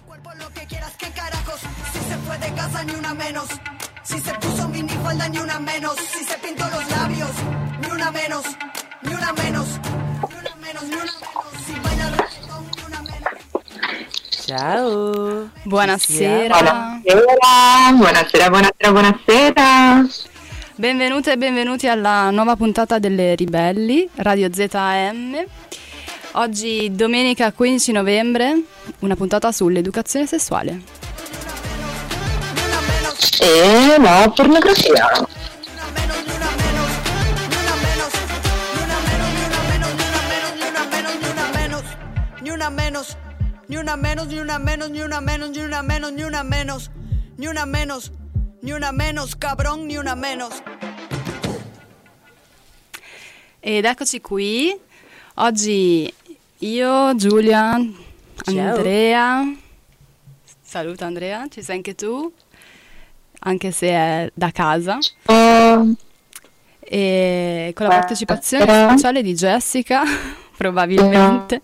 Por lo que quieras, qué carajos. Si se fue de casa, ni una menos. Si se puso minifalda, ni una menos. Si se pintó los labios, ni una menos. Ni una menos. Ni una menos, ni una menos. Si baila el reggaetón, ni una menos. Ciao. Buonasera. Buonasera. Benvenute e benvenuti alla nuova puntata delle Ribelli, Radio ZM. Oggi domenica 15 novembre, una puntata sull'educazione sessuale. E la pornografia. Ni una menos, ni una menos, ni una menos, ni una menos, ni una menos, ni una menos, ni una menos, ni una menos, cabrón, ni una menos. Ed eccoci qui, oggi io, Giulia, Andrea, saluta Andrea, ci sei anche tu, anche se è da casa, e con la partecipazione speciale di Jessica, probabilmente.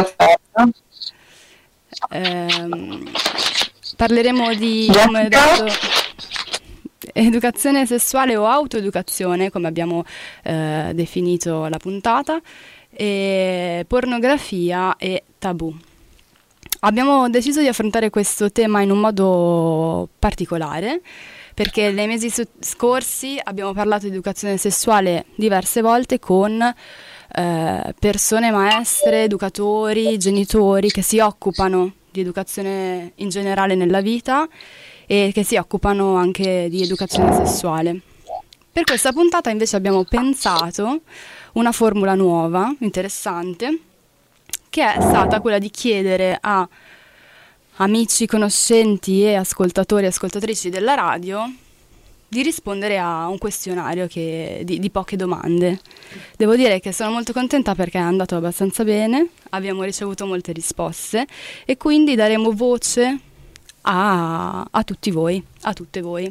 Parleremo di, come detto, educazione sessuale o autoeducazione, come abbiamo definito la puntata, e pornografia e tabù. Abbiamo deciso di affrontare questo tema in un modo particolare perché nei mesi scorsi abbiamo parlato di educazione sessuale diverse volte con persone maestre, educatori, genitori che si occupano di educazione in generale nella vita e che si occupano anche di educazione sessuale. Per questa puntata invece abbiamo pensato una formula nuova, interessante, che è stata quella di chiedere a amici, conoscenti e ascoltatori e ascoltatrici della radio di rispondere a un questionario di poche domande. Devo dire che sono molto contenta perché è andato abbastanza bene, abbiamo ricevuto molte risposte e quindi daremo voce a tutti voi, a tutte voi.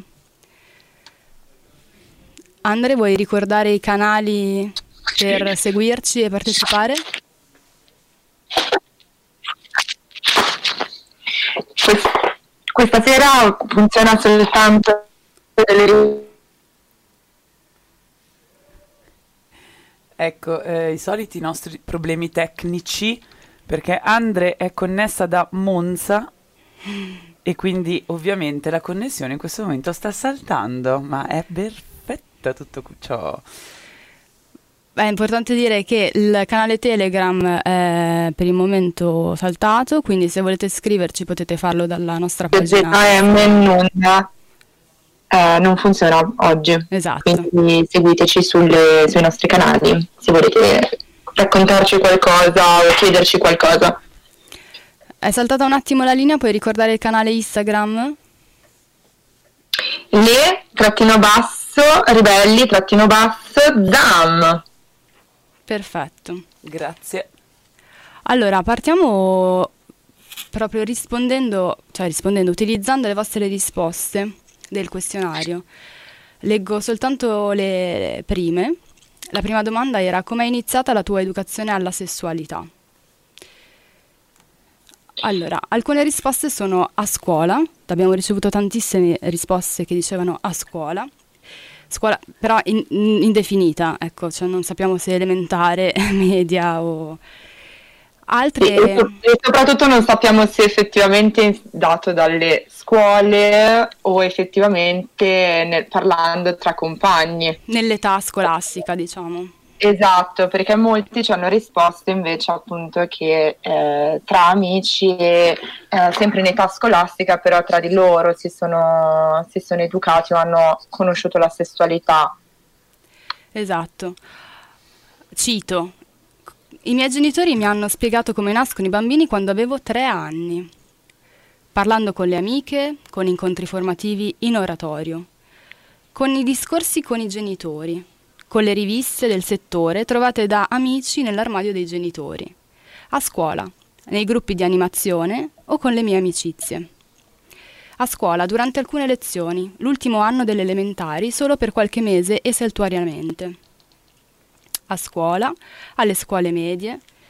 Andre, vuoi ricordare i canali per seguirci e partecipare? Questa sera funziona soltanto Ecco, i soliti nostri problemi tecnici, perché Andre è connessa da Monza e quindi ovviamente la connessione in questo momento sta saltando, ma è perfetta tutto ciò. È importante dire che il canale Telegram è per il momento saltato, quindi se volete scriverci potete farlo dalla nostra pagina. ZM non funziona oggi, Esatto. quindi seguiteci sui nostri canali se volete raccontarci qualcosa o chiederci qualcosa. È saltata un attimo la linea, puoi ricordare il canale Instagram? _ribelli_ZAM. Perfetto. Grazie. Allora, partiamo proprio rispondendo, utilizzando le vostre risposte del questionario. Leggo soltanto le prime. La prima domanda era: come è iniziata la tua educazione alla sessualità? Allora, alcune risposte sono a scuola, abbiamo ricevuto tantissime risposte che dicevano a scuola però indefinita, ecco, cioè non sappiamo se elementare, media o altre. E soprattutto non sappiamo se effettivamente è dato dalle scuole o effettivamente parlando tra compagni. Nell'età scolastica, diciamo. Esatto, perché molti ci hanno risposto invece appunto che tra amici, sempre in età scolastica, però tra di loro si sono educati o hanno conosciuto la sessualità. Esatto. Cito: i miei genitori mi hanno spiegato come nascono i bambini quando avevo 3 anni, parlando con le amiche, con incontri formativi in oratorio, con i discorsi con i genitori, con le riviste del settore trovate da amici nell'armadio dei genitori, a scuola, nei gruppi di animazione o con le mie amicizie. A scuola, durante alcune lezioni, l'ultimo anno delle elementari, solo per qualche mese e saltuariamente. A scuola, alle scuole medie,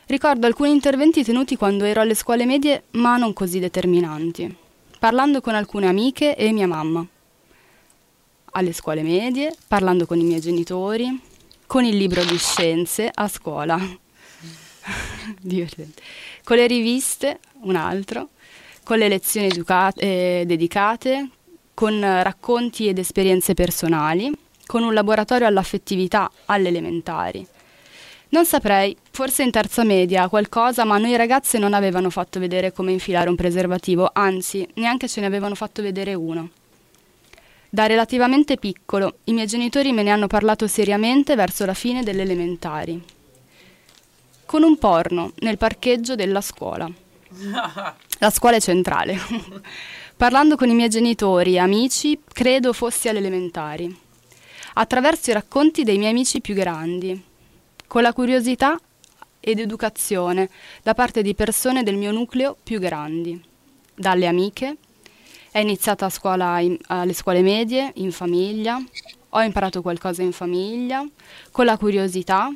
Ricordo alcuni interventi tenuti quando ero alle scuole medie, ma non così determinanti, parlando con alcune amiche e mia mamma. Alle scuole medie, parlando con i miei genitori, con il libro di scienze a scuola, divertente, con le riviste, un altro, con le lezioni dedicate, con racconti ed esperienze personali, con un laboratorio all'affettività alle elementari. Non saprei, forse in terza media qualcosa, ma a noi ragazze non avevano fatto vedere come infilare un preservativo, anzi, neanche ce ne avevano fatto vedere uno. Da relativamente piccolo, i miei genitori me ne hanno parlato seriamente verso la fine delle elementari. Con un porno nel parcheggio della scuola. La scuola è centrale. Parlando con i miei genitori e amici, credo fossi alle elementari. Attraverso i racconti dei miei amici più grandi. Con la curiosità ed educazione da parte di persone del mio nucleo più grandi. Dalle amiche. È iniziata a scuola alle scuole medie, in famiglia. Ho imparato qualcosa in famiglia. Con la curiosità.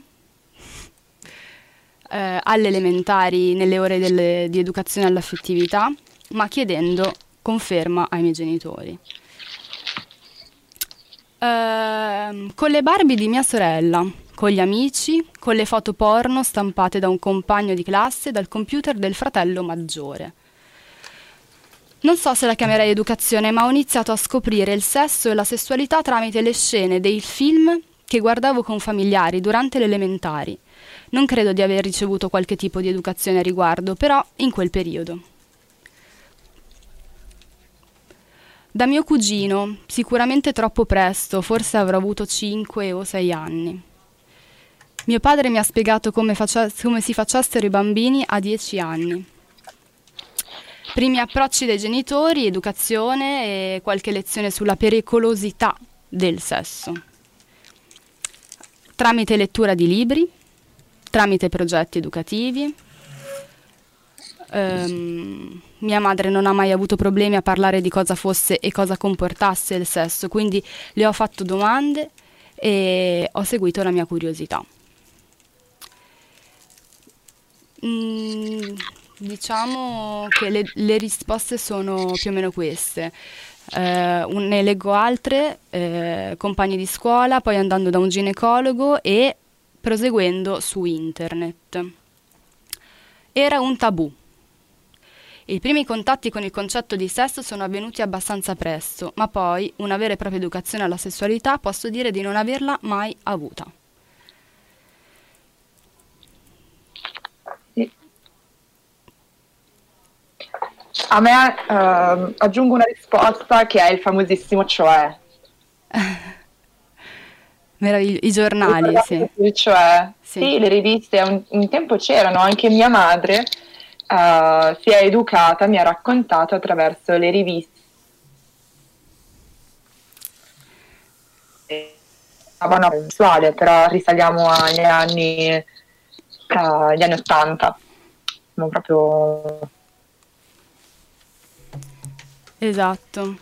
Alle elementari, nelle ore di educazione all'affettività, ma chiedendo conferma ai miei genitori. Con le Barbie di mia sorella, con gli amici, con le foto porno stampate da un compagno di classe dal computer del fratello maggiore. Non so se la chiamerei educazione, ma ho iniziato a scoprire il sesso e la sessualità tramite le scene dei film che guardavo con familiari durante le elementari. Non credo di aver ricevuto qualche tipo di educazione a riguardo, però in quel periodo. Da mio cugino, sicuramente troppo presto, forse avrò avuto 5 o 6 anni. Mio padre mi ha spiegato come si facessero i bambini a 10 anni. Primi approcci dei genitori, educazione e qualche lezione sulla pericolosità del sesso. Tramite lettura di libri, tramite progetti educativi. Mia madre non ha mai avuto problemi a parlare di cosa fosse e cosa comportasse il sesso, quindi le ho fatto domande e ho seguito la mia curiosità. Diciamo che le risposte sono più o meno queste. Ne leggo altre, compagni di scuola, poi andando da un ginecologo e proseguendo su internet. Era un tabù. I primi contatti con il concetto di sesso sono avvenuti abbastanza presto, ma poi una vera e propria educazione alla sessualità posso dire di non averla mai avuta. A me aggiungo una risposta che è il famosissimo cioè. I giornali, sì. Cioè, Sì. sì, le riviste un tempo c'erano, anche mia madre si è educata, mi ha raccontato attraverso le riviste. Sessuale, però risaliamo agli anni 80. Siamo proprio... Esatto.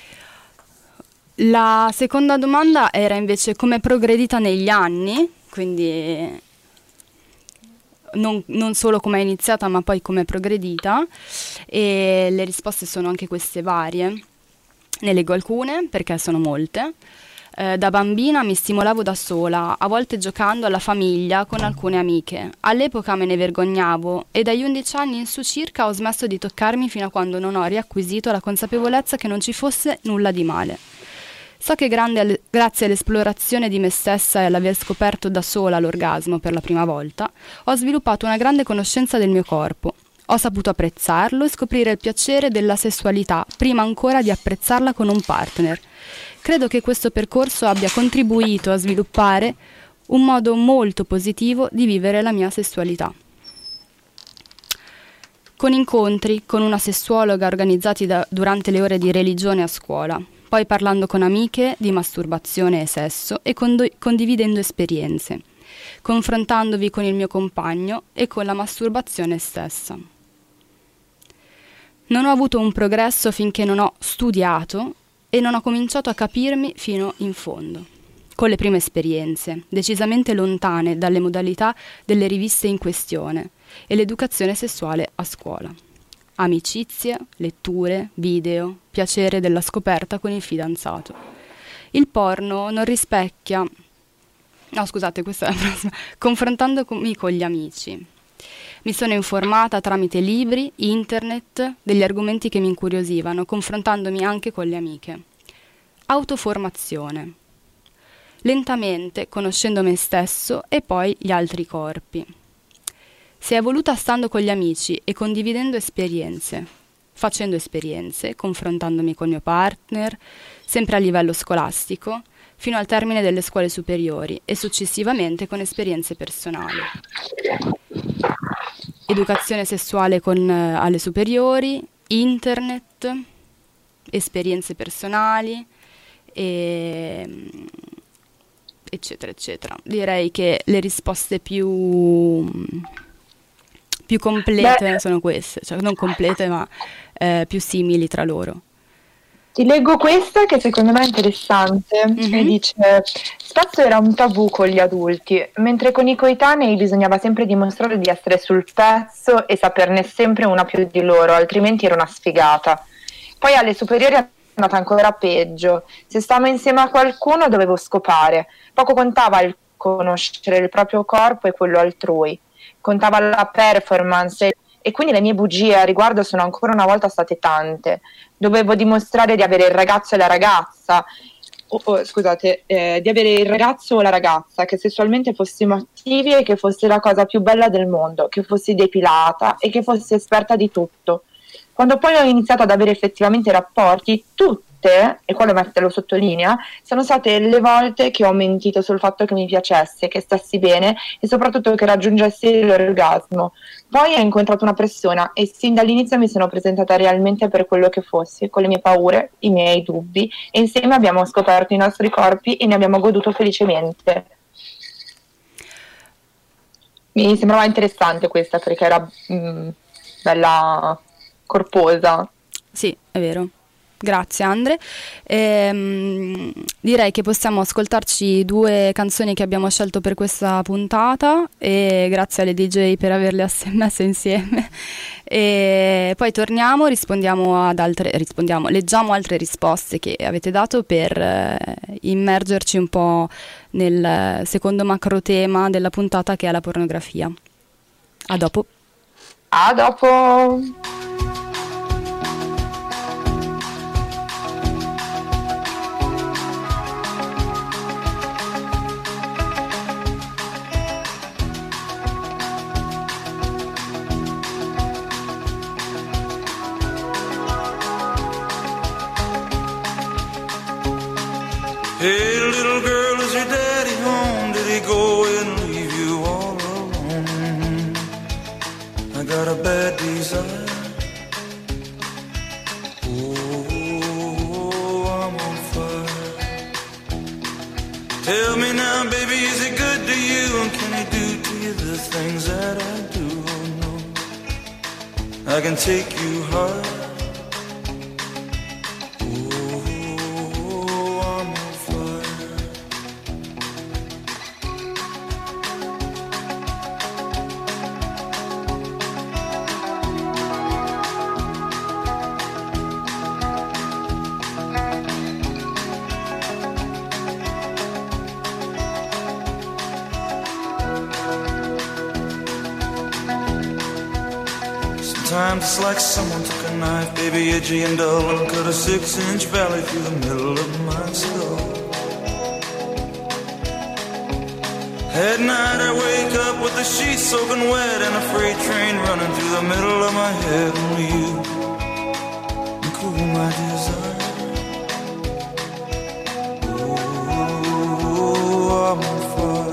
La seconda domanda era invece come è progredita negli anni, quindi non solo come è iniziata ma poi come è progredita, e le risposte sono anche queste varie. Ne leggo alcune perché sono molte. Da bambina mi stimolavo da sola, a volte giocando alla famiglia con alcune amiche. All'epoca me ne vergognavo e dagli 11 anni in su circa ho smesso di toccarmi fino a quando non ho riacquisito la consapevolezza che non ci fosse nulla di male. So che grazie all'esplorazione di me stessa e all'aver scoperto da sola l'orgasmo per la prima volta, ho sviluppato una grande conoscenza del mio corpo. Ho saputo apprezzarlo e scoprire il piacere della sessualità prima ancora di apprezzarla con un partner. Credo che questo percorso abbia contribuito a sviluppare un modo molto positivo di vivere la mia sessualità. Con incontri con una sessuologa organizzati durante le ore di religione a scuola, poi parlando con amiche di masturbazione e sesso e condividendo esperienze, confrontandovi con il mio compagno e con la masturbazione stessa. Non ho avuto un progresso finché non ho studiato e non ho cominciato a capirmi fino in fondo. Con le prime esperienze, decisamente lontane dalle modalità delle riviste in questione, e l'educazione sessuale a scuola. Amicizie, letture, video, piacere della scoperta con il fidanzato. Il porno non rispecchia... No, scusate, questa è la prossima. Confrontandomi con gli amici. Mi sono informata tramite libri, internet, degli argomenti che mi incuriosivano, confrontandomi anche con le amiche. Autoformazione. Lentamente, conoscendo me stesso e poi gli altri corpi. Si è evoluta stando con gli amici e condividendo esperienze, facendo esperienze, confrontandomi con il mio partner, sempre a livello scolastico, fino al termine delle scuole superiori e successivamente con esperienze personali. Educazione sessuale alle superiori, internet, esperienze personali, eccetera, eccetera. Direi che le risposte più complete sono queste, cioè non complete ma più simili tra loro. Ti leggo questa che secondo me è interessante, e dice: spesso era un tabù con gli adulti, mentre con i coetanei bisognava sempre dimostrare di essere sul pezzo e saperne sempre una più di loro, altrimenti era una sfigata. Poi alle superiori è andata ancora peggio, se stavamo insieme a qualcuno dovevo scopare, poco contava il conoscere il proprio corpo e quello altrui, contava la performance. E quindi le mie bugie a riguardo sono ancora una volta state tante. Dovevo dimostrare di avere il ragazzo e la ragazza, di avere il ragazzo o la ragazza, che sessualmente fossimo attivi e che fosse la cosa più bella del mondo, che fossi depilata e che fossi esperta di tutto. Quando poi ho iniziato ad avere effettivamente rapporti, tutte, e quello lo sottolinea, sono state le volte che ho mentito sul fatto che mi piacesse, che stessi bene e soprattutto che raggiungessi l'orgasmo. Poi ho incontrato una persona e sin dall'inizio mi sono presentata realmente per quello che fossi, con le mie paure, i miei dubbi, e insieme abbiamo scoperto i nostri corpi e ne abbiamo goduto felicemente. Mi sembrava interessante questa perché era bella corposa. Sì, è vero. Grazie Andre. Direi che possiamo ascoltarci 2 canzoni che abbiamo scelto per questa puntata e grazie alle DJ per averle messe insieme. E poi torniamo, leggiamo altre risposte che avete dato per immergerci un po' nel secondo macro tema della puntata che è la pornografia. A dopo. A dopo. Hey, little girl, is your daddy home? Did he go and leave you all alone? I got a bad desire. Oh, I'm on fire. Tell me now, baby, is he good to you? And can he do to you the things that I do? Oh, no, I can take you high. Sometimes it's like someone took a knife, baby, edgy and dull, and cut a 6-inch valley through the middle of my skull. At night I wake up with the sheets soaking wet and a freight train running through the middle of my head. Only you can cool my desire. Oh, I'm on fire.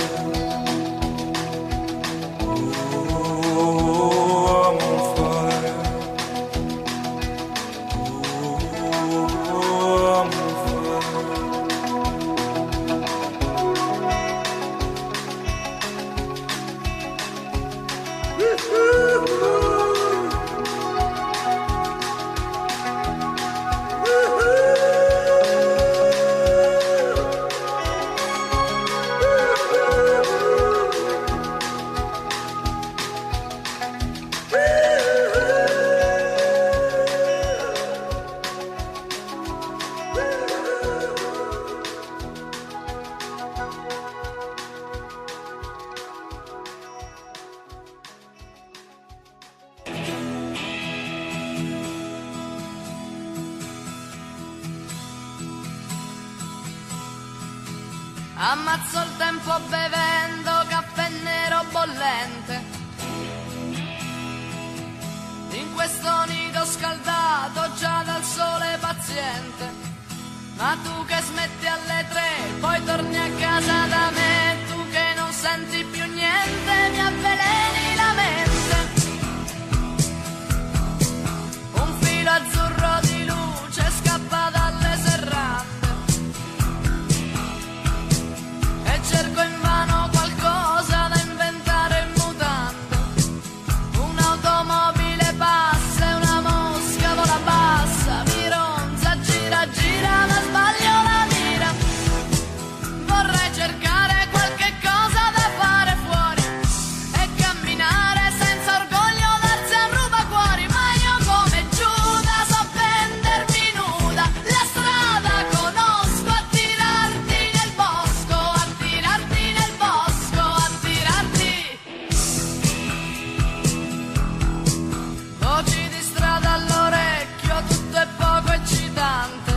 Ammazzo il tempo bevendo caffè nero bollente. In questo nido scaldato già dal sole paziente. Ma tu che smetti alle 3, poi torni a casa da me. Tu che non senti più niente, mi avveleni la mente. Un filo azzurro di luce scappa dalle serrande. E cerco invano qualcosa da inventare in mutande. Un'automobile passa e una mosca vola bassa. Mi ronza, gira, gira, ma sbaglio la mira. Vorrei cercare qualche cosa da fare fuori e camminare senza orgoglio, darsi a rubacuori. Ma io come Giuda so vendermi nuda. La strada conosco, attirarti nel bosco, attirarti nel bosco, attirarti. Voci di strada all'orecchio, tutto è poco eccitante.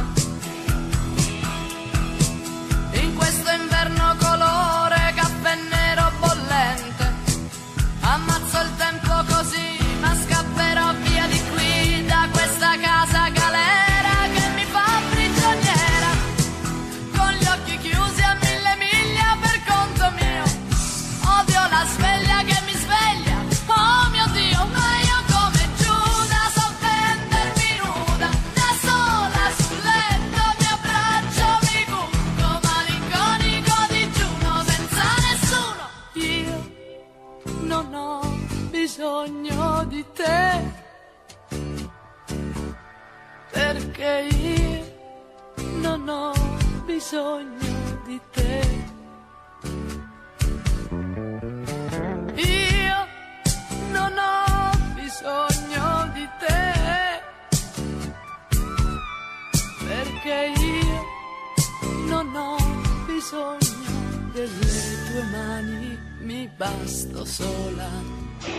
In questo inverno colore caffè nero bollente. Ammazzo il tempo così, ma scapperò via di qui, da questa casa galera che mi fa prigioniera. Con gli occhi chiusi a 1000 miglia per conto mio. Odio la sveglia che mi sveglia, oh mio Dio. Ma io come Giuda so vendermi nuda. Da sola sul letto mi abbraccio, mi butto malinconico digiuno senza nessuno. Io non ho bisogno di te, perché io non ho bisogno di te. Io non ho bisogno di te, perché io non ho bisogno delle tue mani, mi basto sola.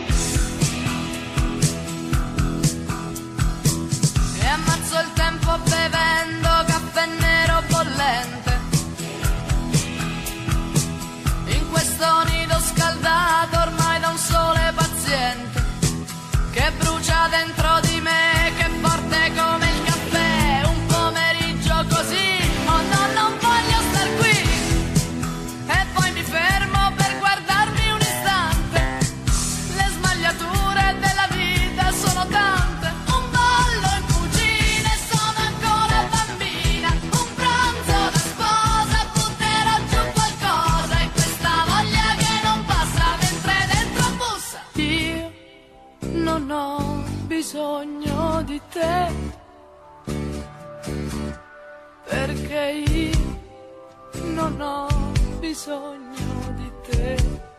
E ammazzo il tempo bevendo caffè nero bollente. In questo nido scaldato ormai da un sole paziente che brucia dentro di me, che è forte come il caffè. Un pomeriggio così, oh no, non voglio star qui. E poi mi fermo per guardarmi un istante. Le smagliature della vita sono tante. Un ballo in cucina e sono ancora bambina. Un pranzo da sposa, butterò giù qualcosa. E questa voglia che non passa mentre dentro bussa. Io non ho bisogno di te, perché io non ho bisogno di te.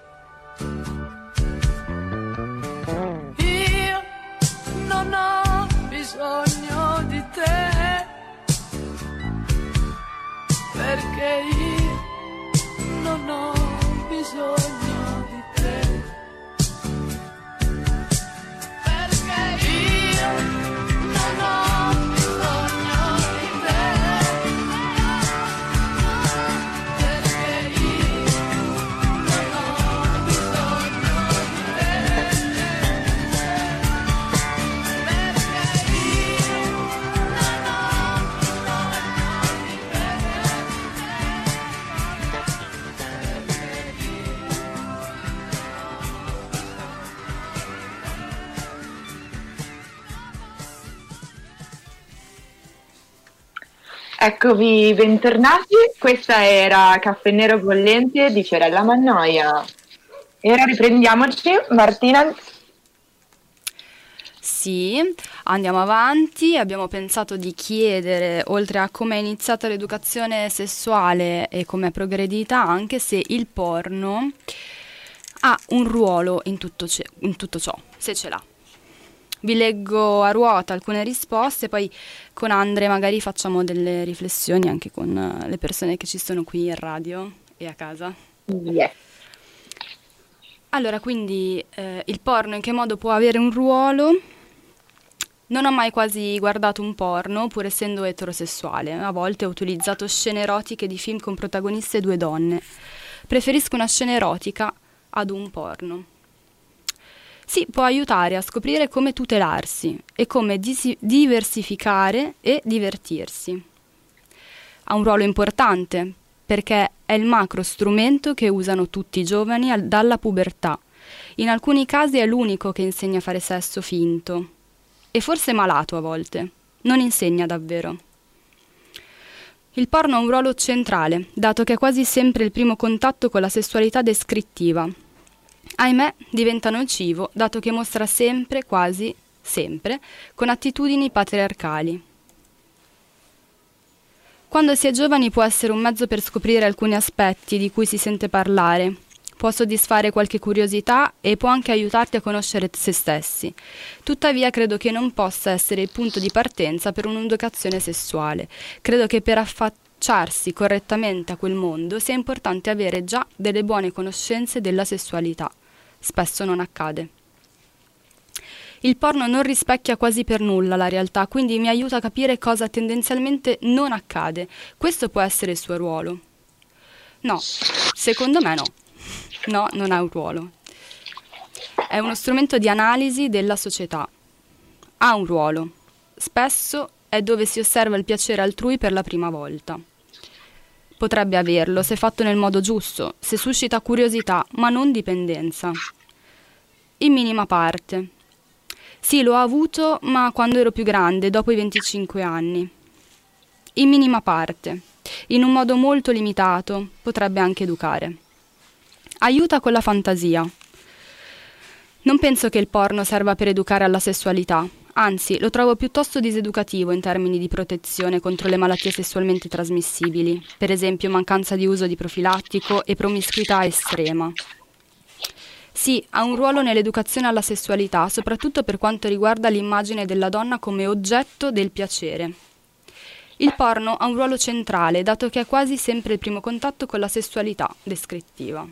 Io non ho bisogno di te, perché io non ho bisogno di te. Perché io non ho bisogno di te. Perché io non ho bisogno di te. Perché io non ho bisogno di Eccovi, bentornati. Questa era Caffè Nero Bollente di Fiorella Mannoia. E ora riprendiamoci, Martina. Sì, andiamo avanti. Abbiamo pensato di chiedere, oltre a come è iniziata l'educazione sessuale e come è progredita, anche se il porno ha un ruolo in tutto ciò, se ce l'ha. Vi leggo a ruota alcune risposte, poi con Andre magari facciamo delle riflessioni anche con le persone che ci sono qui in radio e a casa. Yes. Allora, quindi il porno in che modo può avere un ruolo? Non ho mai quasi guardato un porno, pur essendo eterosessuale. A volte ho utilizzato scene erotiche di film con protagoniste due donne. Preferisco una scena erotica ad un porno. Sì, può aiutare a scoprire come tutelarsi e come diversificare e divertirsi. Ha un ruolo importante perché è il macro strumento che usano tutti i giovani dalla pubertà. In alcuni casi è l'unico che insegna a fare sesso finto. E forse malato a volte. Non insegna davvero. Il porno ha un ruolo centrale, dato che è quasi sempre il primo contatto con la sessualità descrittiva. Ahimè, diventa nocivo, dato che mostra sempre, quasi sempre, con attitudini patriarcali. Quando si è giovani può essere un mezzo per scoprire alcuni aspetti di cui si sente parlare, può soddisfare qualche curiosità e può anche aiutarti a conoscere se stessi. Tuttavia credo che non possa essere il punto di partenza per un'educazione sessuale. Credo che per affacciarsi correttamente a quel mondo sia importante avere già delle buone conoscenze della sessualità. Spesso non accade. Il porno non rispecchia quasi per nulla la realtà, quindi mi aiuta a capire cosa tendenzialmente non accade. Questo può essere il suo ruolo. No, secondo me no. No, non ha un ruolo. È uno strumento di analisi della società. Ha un ruolo. Spesso è dove si osserva il piacere altrui per la prima volta. Potrebbe averlo se fatto nel modo giusto, se suscita curiosità, ma non dipendenza. In minima parte. Sì, l'ho avuto, ma quando ero più grande, dopo i 25 anni. In minima parte. In un modo molto limitato, potrebbe anche educare. Aiuta con la fantasia. Non penso che il porno serva per educare alla sessualità, anzi lo trovo piuttosto diseducativo in termini di protezione contro le malattie sessualmente trasmissibili, per esempio mancanza di uso di profilattico e promiscuità estrema. Sì, ha un ruolo nell'educazione alla sessualità, soprattutto per quanto riguarda l'immagine della donna come oggetto del piacere. Il porno ha un ruolo centrale, dato che è quasi sempre il primo contatto con la sessualità descrittiva.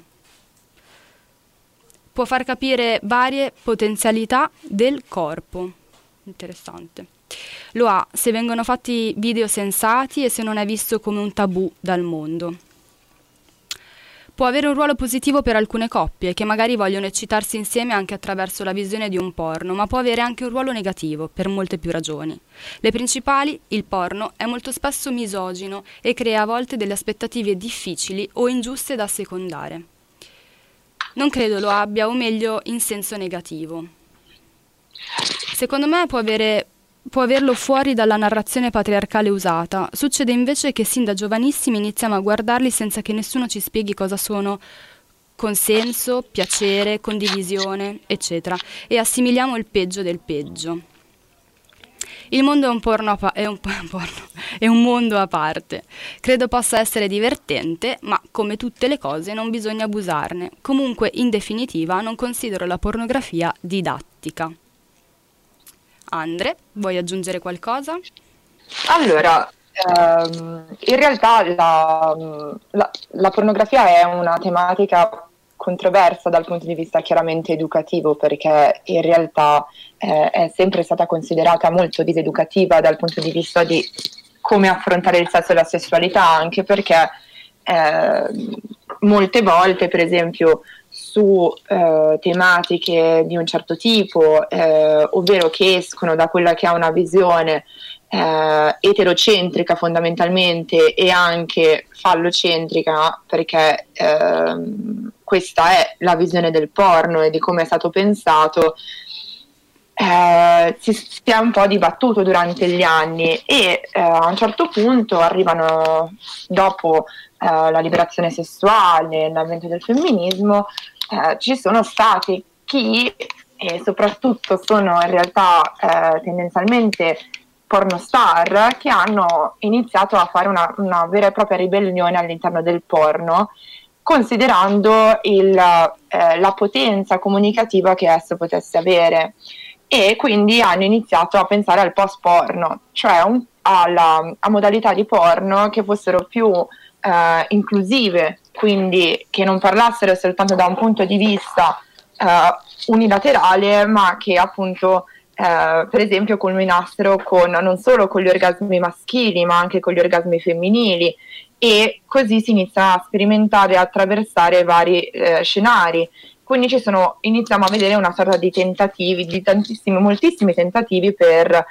Può far capire varie potenzialità del corpo. Interessante. Lo ha se vengono fatti video sensati e se non è visto come un tabù dal mondo. Può avere un ruolo positivo per alcune coppie che magari vogliono eccitarsi insieme anche attraverso la visione di un porno, ma può avere anche un ruolo negativo per molte più ragioni. Le principali, il porno è molto spesso misogino e crea a volte delle aspettative difficili o ingiuste da assecondare. Non credo lo abbia, o meglio, in senso negativo. Secondo me può averlo fuori dalla narrazione patriarcale usata. Succede invece che sin da giovanissimi iniziamo a guardarli senza che nessuno ci spieghi cosa sono consenso, piacere, condivisione, eccetera, e assimiliamo il peggio del peggio. Il mondo è un mondo a parte. Credo possa essere divertente, ma come tutte le cose non bisogna abusarne. Comunque, in definitiva, non considero la pornografia didattica. Andre, vuoi aggiungere qualcosa? Allora, in realtà la pornografia è una tematica controversa dal punto di vista chiaramente educativo, perché in realtà è sempre stata considerata molto diseducativa dal punto di vista di come affrontare il sesso e la sessualità, anche perché molte volte, per esempio, su tematiche di un certo tipo, ovvero che escono da quella che è una visione eterocentrica fondamentalmente e anche fallocentrica, perché questa è la visione del porno e di come è stato pensato, si è un po' dibattuto durante gli anni e a un certo punto arrivano, dopo la liberazione sessuale, l'avvento del femminismo, ci sono stati chi, e soprattutto sono in realtà tendenzialmente pornostar, che hanno iniziato a fare una vera e propria ribellione all'interno del porno, considerando la potenza comunicativa che esso potesse avere, e quindi hanno iniziato a pensare al post porno, cioè a modalità di porno che fossero più inclusive, quindi che non parlassero soltanto da un punto di vista unilaterale, ma che appunto per esempio culminassero non solo con gli orgasmi maschili ma anche con gli orgasmi femminili, e così si inizia a sperimentare e a attraversare vari scenari. Quindi iniziamo a vedere una sorta di tentativi, moltissimi tentativi per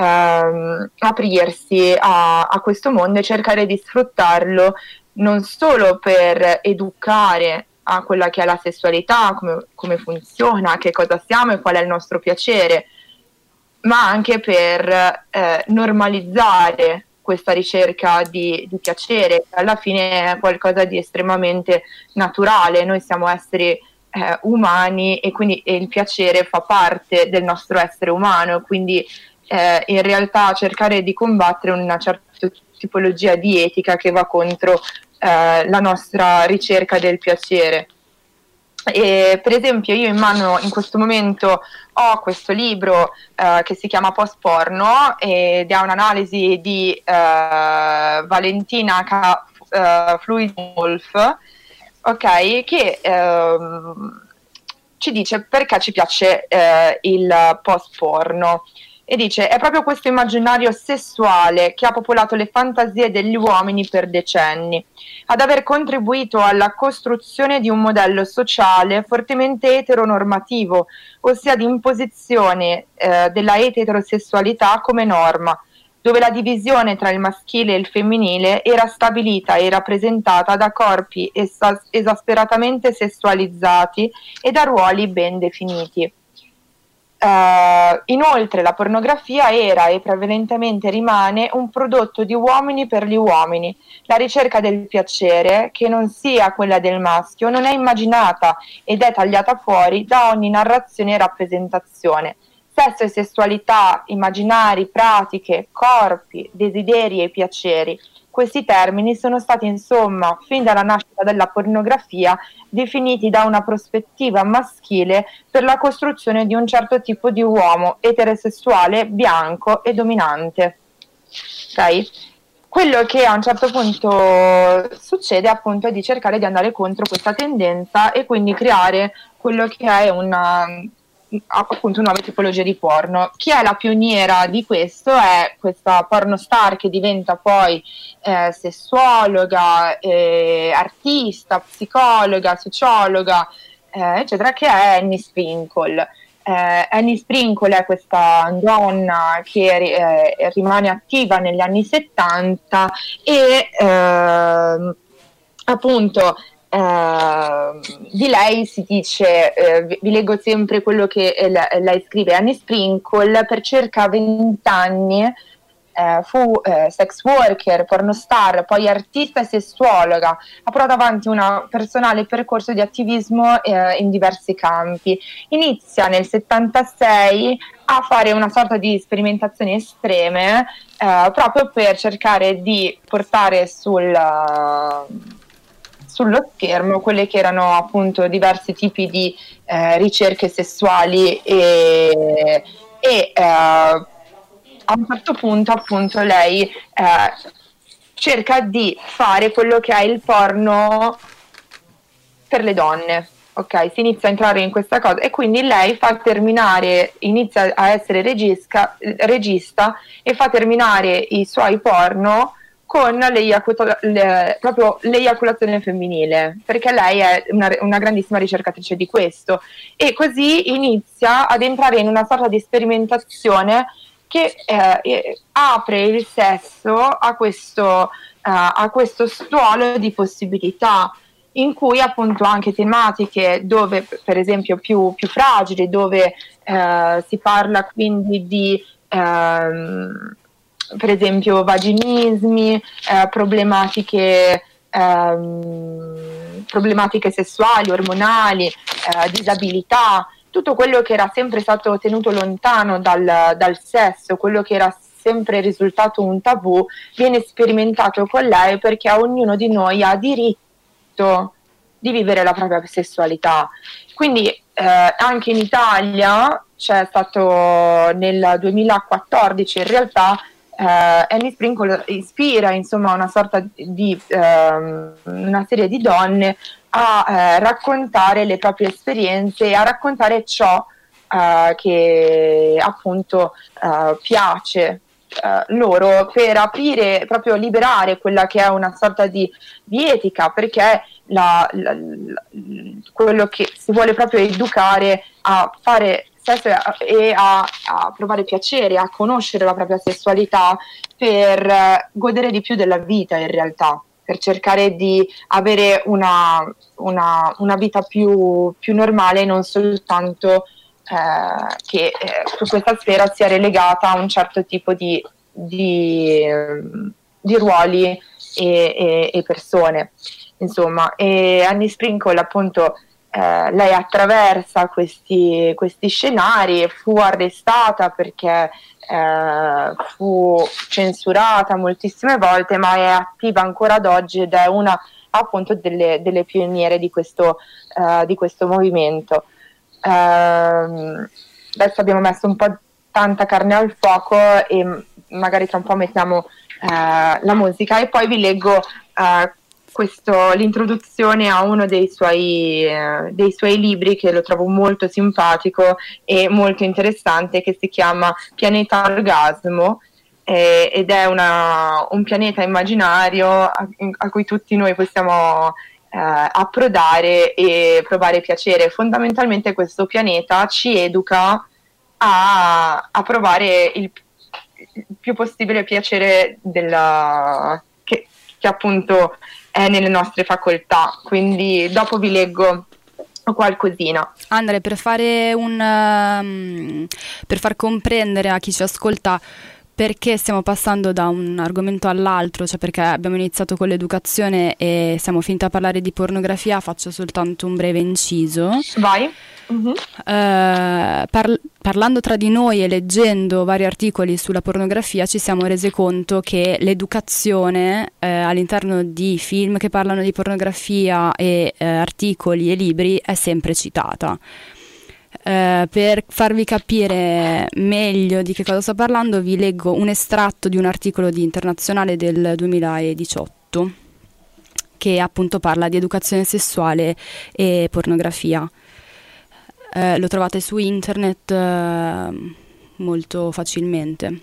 aprirsi a questo mondo e cercare di sfruttarlo non solo per educare a quella che è la sessualità, come funziona, che cosa siamo e qual è il nostro piacere, ma anche per normalizzare questa ricerca di piacere, che alla fine è qualcosa di estremamente naturale. Noi siamo esseri umani e quindi il piacere fa parte del nostro essere umano, quindi in realtà cercare di combattere una certa tipologia di etica che va contro la nostra ricerca del piacere. E per esempio io in mano in questo momento ho questo libro che si chiama Post Porno ed è un'analisi di Valentina Fluid-Wolf, ok, che ci dice perché ci piace il post porno. E dice: è proprio questo immaginario sessuale che ha popolato le fantasie degli uomini per decenni, ad aver contribuito alla costruzione di un modello sociale fortemente eteronormativo, ossia di imposizione della eterosessualità come norma, dove la divisione tra il maschile e il femminile era stabilita e rappresentata da corpi esasperatamente sessualizzati e da ruoli ben definiti. Inoltre la pornografia era e prevalentemente rimane un prodotto di uomini per gli uomini. La ricerca del piacere, che non sia quella del maschio, non è immaginata ed è tagliata fuori da ogni narrazione e rappresentazione. Sesso e sessualità, immaginari, pratiche, corpi, desideri e piaceri. Questi termini sono stati insomma, fin dalla nascita della pornografia, definiti da una prospettiva maschile per la costruzione di un certo tipo di uomo eterosessuale, bianco e dominante. Ok? Quello che a un certo punto succede appunto è di cercare di andare contro questa tendenza e quindi creare quello che è appunto nuove tipologie di porno. Chi è la pioniera di questo è questa pornostar che diventa poi sessuologa, artista, psicologa, sociologa, eccetera, che è Annie Sprinkle. Annie Sprinkle è questa donna che rimane attiva negli anni 70 e appunto di lei si dice, vi leggo sempre quello che lei scrive. Annie Sprinkle per circa 20 anni fu sex worker, pornostar, poi artista e sessuologa. Ha portato avanti un personale percorso di attivismo in diversi campi. Inizia nel 76 a fare una sorta di sperimentazioni estreme proprio per cercare di portare sullo schermo quelle che erano appunto diversi tipi di ricerche sessuali e a un certo punto appunto lei cerca di fare quello che è il porno per le donne, ok? Si inizia a entrare in questa cosa e quindi lei inizia a essere regista e fa terminare i suoi porno con proprio l'eiaculazione femminile, perché lei è una grandissima ricercatrice di questo, e così inizia ad entrare in una sorta di sperimentazione che apre il sesso a questo stuolo di possibilità, in cui appunto anche tematiche dove per esempio più fragili, dove si parla quindi di per esempio vaginismi, problematiche sessuali, ormonali, disabilità, tutto quello che era sempre stato tenuto lontano dal sesso, quello che era sempre risultato un tabù, viene sperimentato con lei, perché ognuno di noi ha diritto di vivere la propria sessualità. Quindi anche in Italia c'è stato nel 2014 in realtà Annie Sprinkle ispira insomma una sorta di una serie di donne a raccontare le proprie esperienze e a raccontare ciò che appunto piace loro, per aprire, proprio liberare quella che è una sorta di etica, perché quello che si vuole proprio educare a fare sesso e a provare piacere, a conoscere la propria sessualità per godere di più della vita, in realtà, per cercare di avere una vita più normale, non soltanto che questa sfera sia relegata a un certo tipo di ruoli e persone, insomma. E Annie Sprinkle, appunto, lei attraversa questi scenari, fu arrestata perché fu censurata moltissime volte, ma è attiva ancora ad oggi ed è una, appunto, delle pioniere di questo movimento. Adesso abbiamo messo un po' tanta carne al fuoco e magari tra un po' mettiamo la musica, e poi vi leggo l'introduzione a uno dei suoi libri, che lo trovo molto simpatico e molto interessante, che si chiama Pianeta Orgasmo, ed è un pianeta immaginario a cui tutti noi possiamo approdare e provare piacere. Fondamentalmente questo pianeta ci educa a provare il più possibile piacere che appunto è nelle nostre facoltà. Quindi dopo vi leggo qualcosina. Andre, per far comprendere a chi ci ascolta perché stiamo passando da un argomento all'altro, cioè perché abbiamo iniziato con l'educazione e siamo finiti a parlare di pornografia, faccio soltanto un breve inciso. Vai. Mm-hmm. Parlando tra di noi e leggendo vari articoli sulla pornografia, ci siamo resi conto che l'educazione all'interno di film che parlano di pornografia e articoli e libri è sempre citata. Per farvi capire meglio di che cosa sto parlando, vi leggo un estratto di un articolo di Internazionale del 2018 che appunto parla di educazione sessuale e pornografia. Lo trovate su internet molto facilmente.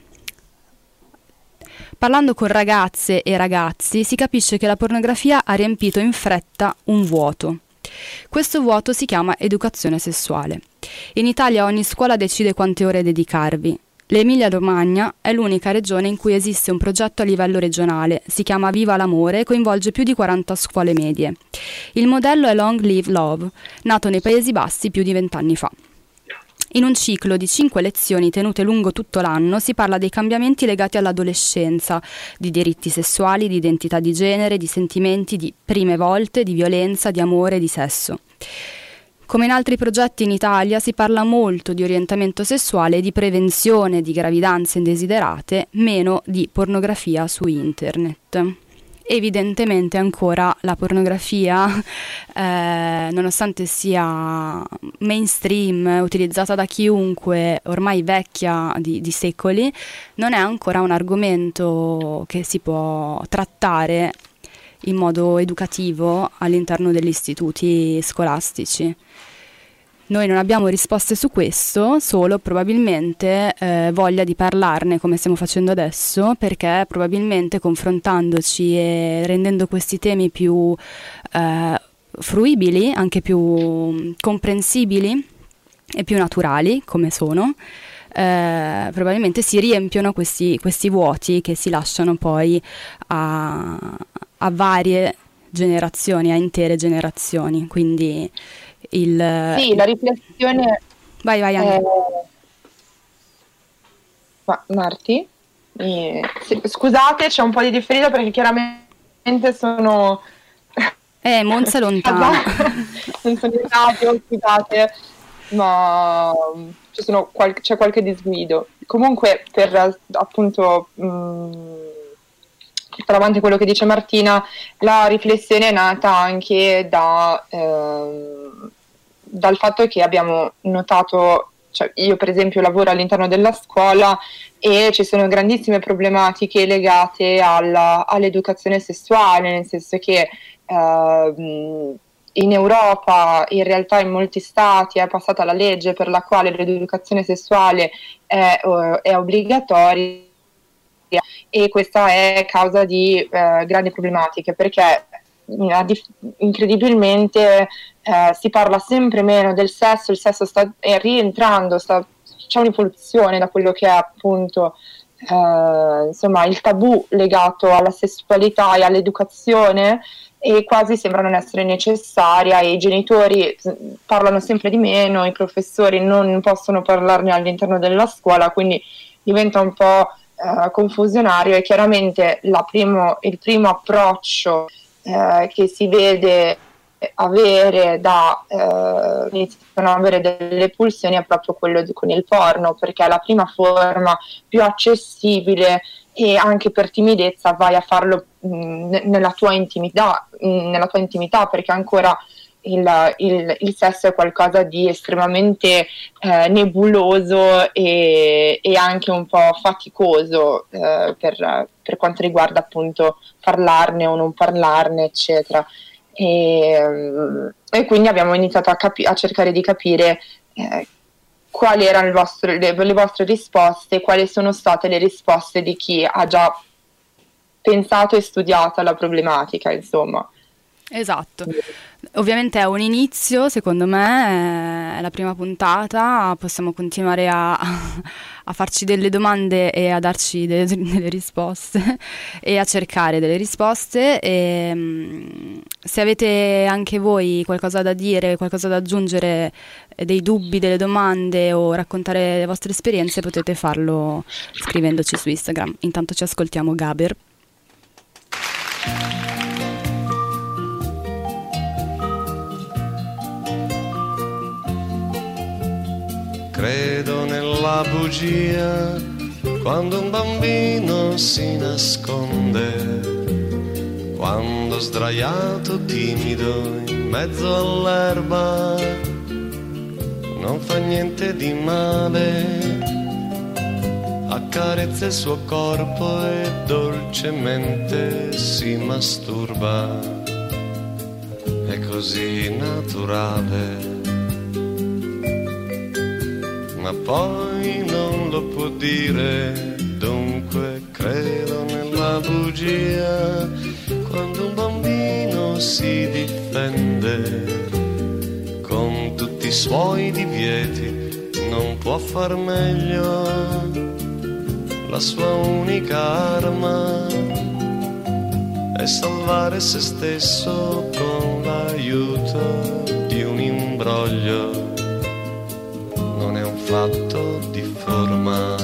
Parlando con ragazze e ragazzi si capisce che la pornografia ha riempito in fretta un vuoto. Questo vuoto si chiama educazione sessuale. In Italia ogni scuola decide quante ore dedicarvi. L'Emilia-Romagna è l'unica regione in cui esiste un progetto a livello regionale, si chiama Viva l'Amore e coinvolge più di 40 scuole medie. Il modello è Long Live Love, nato nei Paesi Bassi più di 20 anni fa. In un ciclo di 5 lezioni tenute lungo tutto l'anno si parla dei cambiamenti legati all'adolescenza, di diritti sessuali, di identità di genere, di sentimenti, di prime volte, di violenza, di amore, di sesso. Come in altri progetti in Italia si parla molto di orientamento sessuale e di prevenzione di gravidanze indesiderate, meno di pornografia su internet. Evidentemente ancora la pornografia, nonostante sia mainstream, utilizzata da chiunque, ormai vecchia di secoli, non è ancora un argomento che si può trattare in modo educativo all'interno degli istituti scolastici. Noi non abbiamo risposte su questo, solo probabilmente voglia di parlarne come stiamo facendo adesso, perché probabilmente confrontandoci e rendendo questi temi più fruibili, anche più comprensibili e più naturali come sono, probabilmente si riempiono questi vuoti che si lasciano poi a varie generazioni, a intere generazioni. Quindi sì, la riflessione. Vai Anna. Marti? Sì, scusate, c'è un po' di differito perché chiaramente sono Monza è lontano. Non sono in radio, scusate, ma c'è qualche disguido. Comunque, per appunto portare avanti quello che dice Martina, la riflessione è nata anche dal fatto che abbiamo notato, cioè io per esempio lavoro all'interno della scuola e ci sono grandissime problematiche legate all'educazione sessuale, nel senso che in Europa, in realtà in molti stati, è passata la legge per la quale l'educazione sessuale è obbligatoria, e questa è causa di grandi problematiche, perché incredibilmente si parla sempre meno del sesso, il sesso sta rientrando, c'è un'evoluzione da quello che è appunto insomma il tabù legato alla sessualità e all'educazione, e quasi sembra non essere necessaria, e i genitori parlano sempre di meno, i professori non possono parlarne all'interno della scuola, quindi diventa un po' confusionario, e chiaramente il primo approccio che si vede iniziano ad avere delle pulsioni è proprio quello con il porno, perché è la prima forma più accessibile, e anche per timidezza vai a farlo nella tua intimità, perché ancora il sesso è qualcosa di estremamente nebuloso e anche un po' faticoso per quanto riguarda appunto parlarne o non parlarne, eccetera. E quindi abbiamo iniziato a cercare di capire quali erano le vostre risposte, quali sono state le risposte di chi ha già pensato e studiato alla problematica, insomma. Esatto. Ovviamente è un inizio, secondo me, è la prima puntata, possiamo continuare a farci delle domande e a darci delle risposte e a cercare delle risposte, e se avete anche voi qualcosa da dire, qualcosa da aggiungere, dei dubbi, delle domande o raccontare le vostre esperienze, potete farlo scrivendoci su Instagram. Intanto ci ascoltiamo Gaber. Credo nella bugia quando un bambino si nasconde, quando sdraiato timido in mezzo all'erba non fa niente di male, accarezza il suo corpo e dolcemente si masturba, è così naturale. Ma poi non lo può dire, dunque credo nella bugia quando un bambino si difende con tutti i suoi divieti, non può far meglio, la sua unica arma è salvare se stesso con l'aiuto di un imbroglio. Non è un fatto di forma,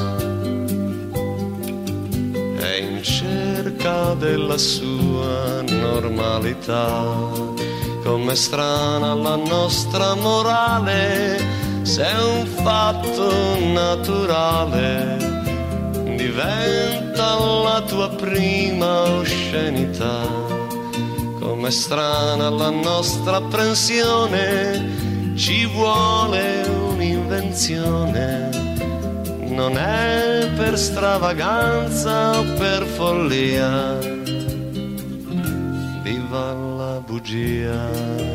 è in cerca della sua normalità. Com'è strana la nostra morale, se è un fatto naturale, diventa la tua prima oscenità. Com'è strana la nostra apprensione, ci vuole un'invenzione, non è per stravaganza o per follia, viva la bugia.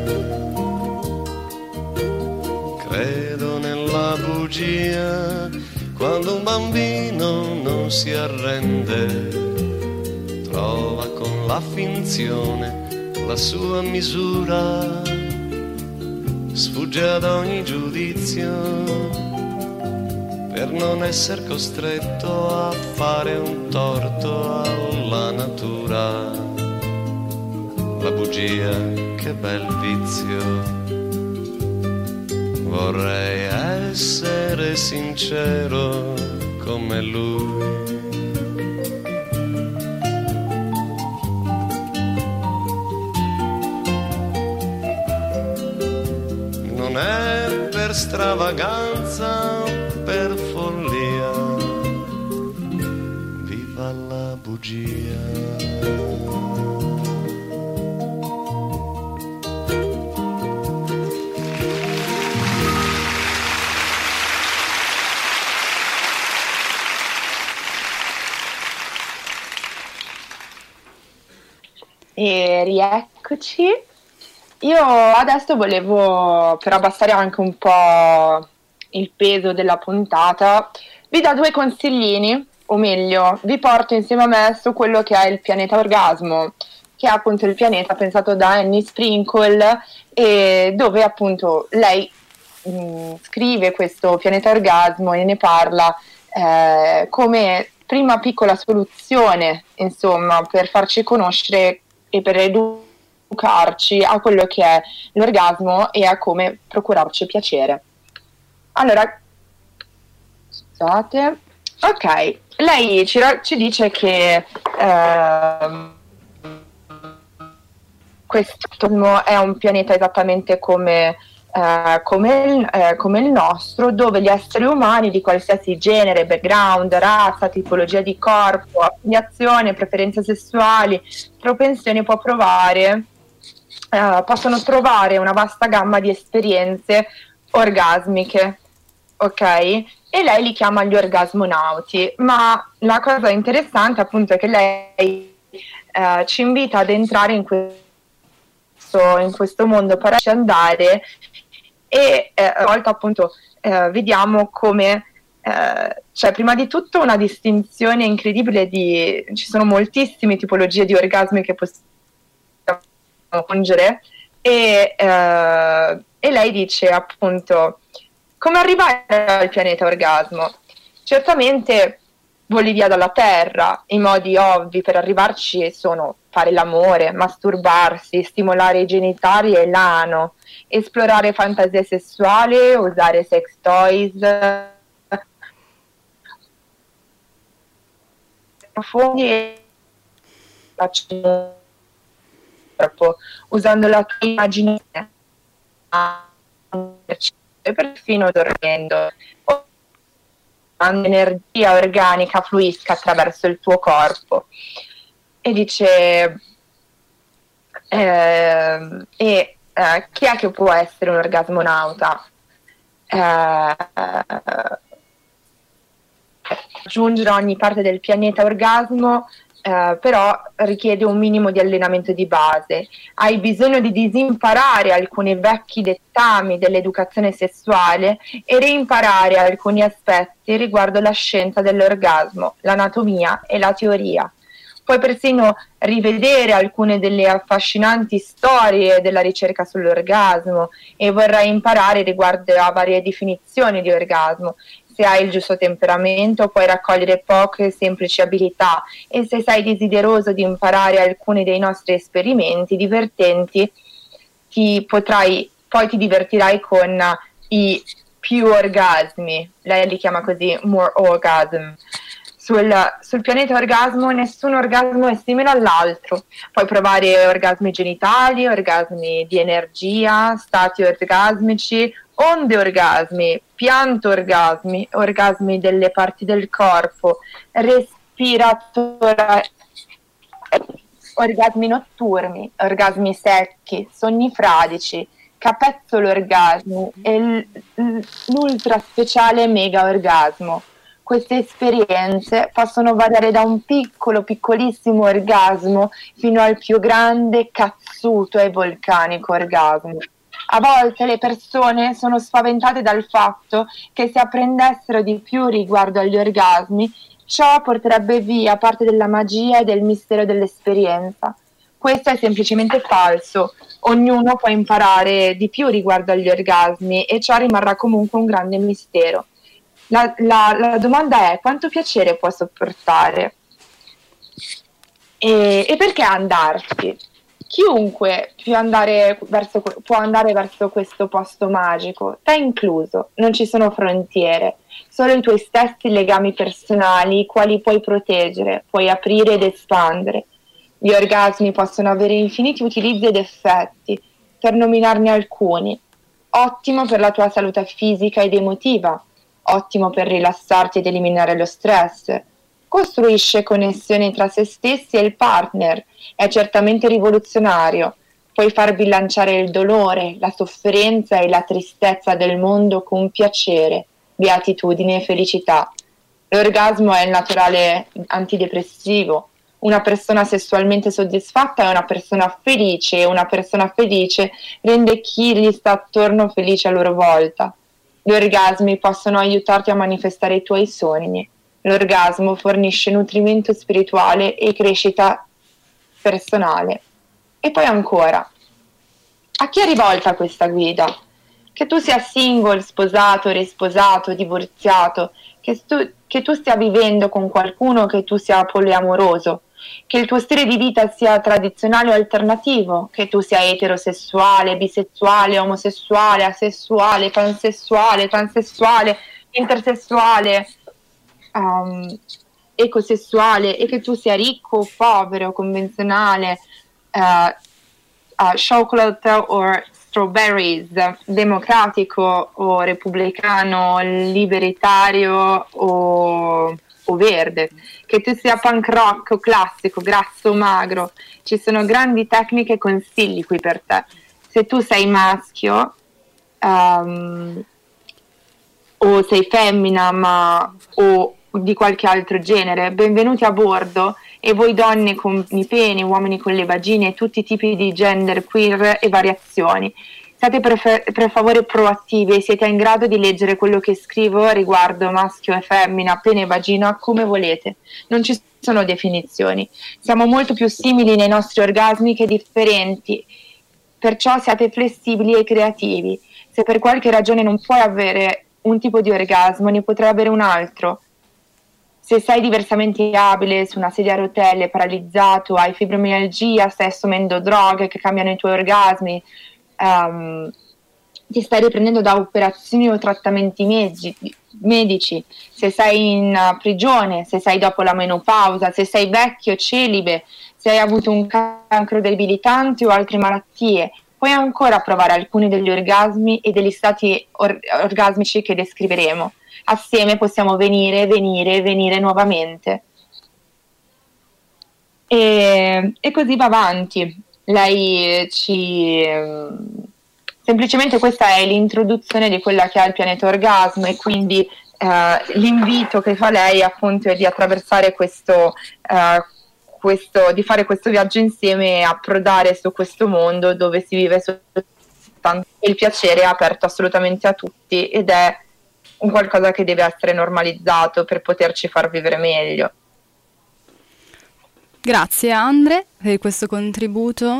Credo nella bugia quando un bambino non si arrende, trova con la finzione la sua misura, sfugge ad ogni giudizio per non essere costretto a fare un torto alla natura. La bugia, che bel vizio, vorrei essere sincero come lui. Non è per stravaganza o per follia, viva la bugia. E rieccoci. Io adesso volevo, per abbassare anche un po' il peso della puntata, vi do 2 consiglini, o meglio, vi porto insieme a me su quello che è il pianeta Orgasmo, che è appunto il pianeta pensato da Annie Sprinkle, e dove appunto lei scrive questo pianeta Orgasmo e ne parla come prima piccola soluzione, insomma, per farci conoscere e per educarci a quello che è l'orgasmo e a come procurarci piacere. Allora, scusate, ok, lei ci dice che questo è un pianeta esattamente come il nostro, dove gli esseri umani di qualsiasi genere, background, razza, tipologia di corpo, affiliazione, preferenze sessuali, propensioni possono trovare una vasta gamma di esperienze orgasmiche, ok? E lei li chiama gli orgasmonauti, ma la cosa interessante appunto è che lei ci invita ad entrare in questo mondo per andare e a volte appunto vediamo come c'è prima di tutto una distinzione incredibile ci sono moltissime tipologie di orgasmi che possiamo raggiungere e lei dice appunto come arrivare al pianeta orgasmo. Certamente voli via dalla terra, i modi ovvi per arrivarci sono fare l'amore, masturbarsi, stimolare i genitali e l'ano, esplorare fantasie sessuali, usare sex toys, profondi e usando la tua immaginazione e perfino dormendo. Energia organica fluisca attraverso il tuo corpo. E dice chi è che può essere un orgasmonauta? Raggiungere ogni parte del pianeta orgasmo però richiede un minimo di allenamento di base. Hai bisogno di disimparare alcuni vecchi dettami dell'educazione sessuale e reimparare alcuni aspetti riguardo la scienza dell'orgasmo, l'anatomia e la teoria. Puoi persino rivedere alcune delle affascinanti storie della ricerca sull'orgasmo e vorrai imparare riguardo a varie definizioni di orgasmo. Se hai il giusto temperamento puoi raccogliere poche semplici abilità e se sei desideroso di imparare alcuni dei nostri esperimenti divertenti ti divertirai con i più orgasmi. Lei li chiama così more orgasm. Sul pianeta orgasmo nessun orgasmo è simile all'altro. Puoi provare orgasmi genitali, orgasmi di energia, stati orgasmici, onde orgasmi, pianto orgasmi, orgasmi delle parti del corpo, orgasmi notturni, orgasmi secchi, sogni fradici, capezzolo orgasmi e l'ultra speciale mega orgasmo. Queste esperienze possono variare da un piccolissimo orgasmo fino al più grande, cazzuto e vulcanico orgasmo. A volte le persone sono spaventate dal fatto che se apprendessero di più riguardo agli orgasmi, ciò porterebbe via parte della magia e del mistero dell'esperienza. Questo è semplicemente falso. Ognuno può imparare di più riguardo agli orgasmi e ciò rimarrà comunque un grande mistero. La domanda è: quanto piacere può sopportare? E perché andarci? Chiunque può andare verso questo posto magico, te incluso, non ci sono frontiere, solo i tuoi stessi legami personali, i quali puoi proteggere, puoi aprire ed espandere. Gli orgasmi possono avere infiniti utilizzi ed effetti, per nominarne alcuni. Ottimo per la tua salute fisica ed emotiva, ottimo per rilassarti ed eliminare lo stress. Costruisce connessioni tra se stessi e il partner, è certamente rivoluzionario. Puoi far bilanciare il dolore, la sofferenza e la tristezza del mondo con piacere, beatitudine e felicità. L'orgasmo è il naturale antidepressivo, Una persona sessualmente soddisfatta è una persona felice, e una persona felice rende chi gli sta attorno felice a loro volta. Gli orgasmi possono aiutarti a manifestare i tuoi sogni. L'orgasmo fornisce nutrimento spirituale e crescita personale. E poi ancora, a chi è rivolta questa guida? Che tu sia single, sposato, risposato, divorziato, che tu stia vivendo con qualcuno, che tu sia poliamoroso, che il tuo stile di vita sia tradizionale o alternativo, che tu sia eterosessuale, bisessuale, omosessuale, asessuale, pansessuale, transessuale, intersessuale, ecosessuale, e che tu sia ricco o povero, convenzionale, chocolate o strawberries, democratico o repubblicano, libertario o verde, che tu sia punk rock o classico, grasso o magro. Ci sono grandi tecniche e consigli qui per te. Se tu sei maschio o sei femmina o di qualche altro genere, benvenuti a bordo. E voi donne con i peni, uomini con le vagine, tutti i tipi di gender queer e variazioni, siate per favore proattivi e siete in grado di leggere quello che scrivo riguardo maschio e femmina, pene e vagina come volete. Non ci sono definizioni. Siamo molto più simili nei nostri orgasmi che differenti, perciò siate flessibili e creativi. Se per qualche ragione non puoi avere un tipo di orgasmo, ne potrai avere un altro. Se sei diversamente abile, su una sedia a rotelle, paralizzato, hai fibromialgia, stai assumendo droghe che cambiano i tuoi orgasmi, ti stai riprendendo da operazioni o trattamenti medici, se sei in prigione, se sei dopo la menopausa, se sei vecchio, celibe, se hai avuto un cancro debilitante o altre malattie, puoi ancora provare alcuni degli orgasmi e degli stati orgasmici che descriveremo. Assieme possiamo venire nuovamente. E così va avanti. Lei semplicemente questa è l'introduzione di quella che è il pianeta orgasmo, e quindi l'invito che fa lei appunto è di attraversare di fare questo viaggio insieme e approdare su questo mondo dove si vive soltanto il piacere è aperto assolutamente a tutti, ed è un qualcosa che deve essere normalizzato per poterci far vivere meglio. Grazie Andre per questo contributo.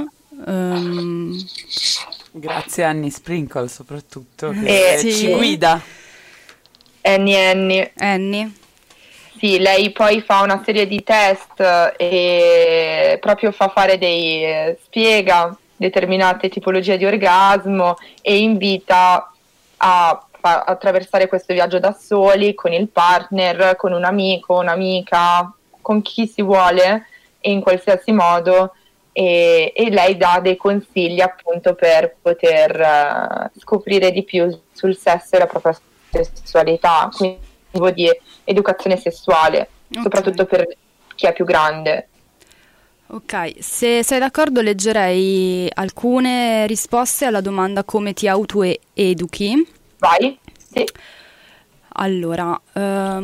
Grazie Annie Sprinkle soprattutto che ci guida. Annie. Sì, lei poi fa una serie di test e proprio spiega determinate tipologie di orgasmo e invita a attraversare questo viaggio da soli, con il partner, con un amico, un'amica, con chi si vuole e in qualsiasi modo, e lei dà dei consigli appunto per poter scoprire di più sul sesso e la propria sessualità, quindi di educazione sessuale, soprattutto per chi è più grande. Ok, se sei d'accordo leggerei alcune risposte alla domanda come ti autoeduchi. Vai, sì. Allora, la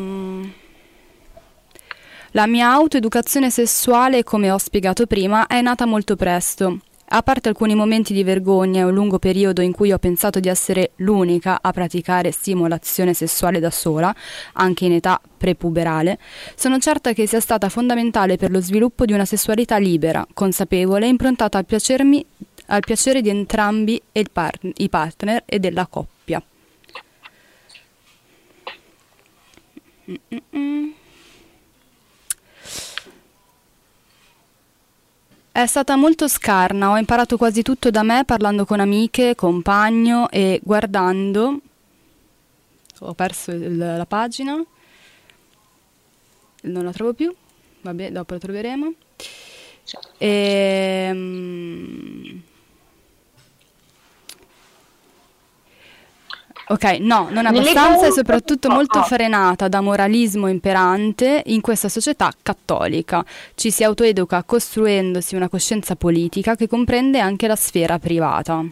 mia autoeducazione sessuale, come ho spiegato prima, è nata molto presto. A parte alcuni momenti di vergogna e un lungo periodo in cui ho pensato di essere l'unica a praticare stimolazione sessuale da sola, anche in età prepuberale, sono certa che sia stata fondamentale per lo sviluppo di una sessualità libera, consapevole e improntata al piacere di entrambi i partner e della coppia. È stata molto scarna, ho imparato quasi tutto da me parlando con amiche, compagno e guardando. Ho perso la pagina, non la trovo più, vabbè, dopo la troveremo. Ok, no, non abbastanza e soprattutto molto frenata da moralismo imperante in questa società cattolica. Ci si autoeduca costruendosi una coscienza politica che comprende anche la sfera privata.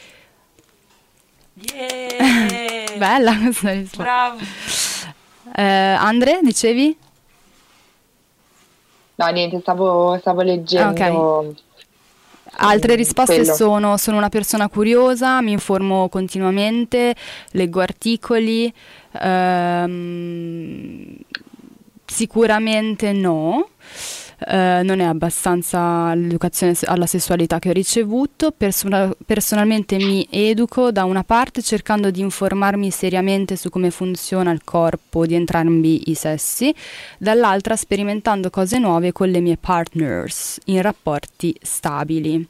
Yeah! Bella questa risposta. Bravo! Andre, dicevi? No, niente, stavo leggendo. Altre risposte quello. sono una persona curiosa, mi informo continuamente, leggo articoli, sicuramente no. Non è abbastanza l'educazione alla sessualità che ho ricevuto. Personalmente mi educo da una parte cercando di informarmi seriamente su come funziona il corpo di entrambi i sessi, dall'altra sperimentando cose nuove con le mie partners in rapporti stabili.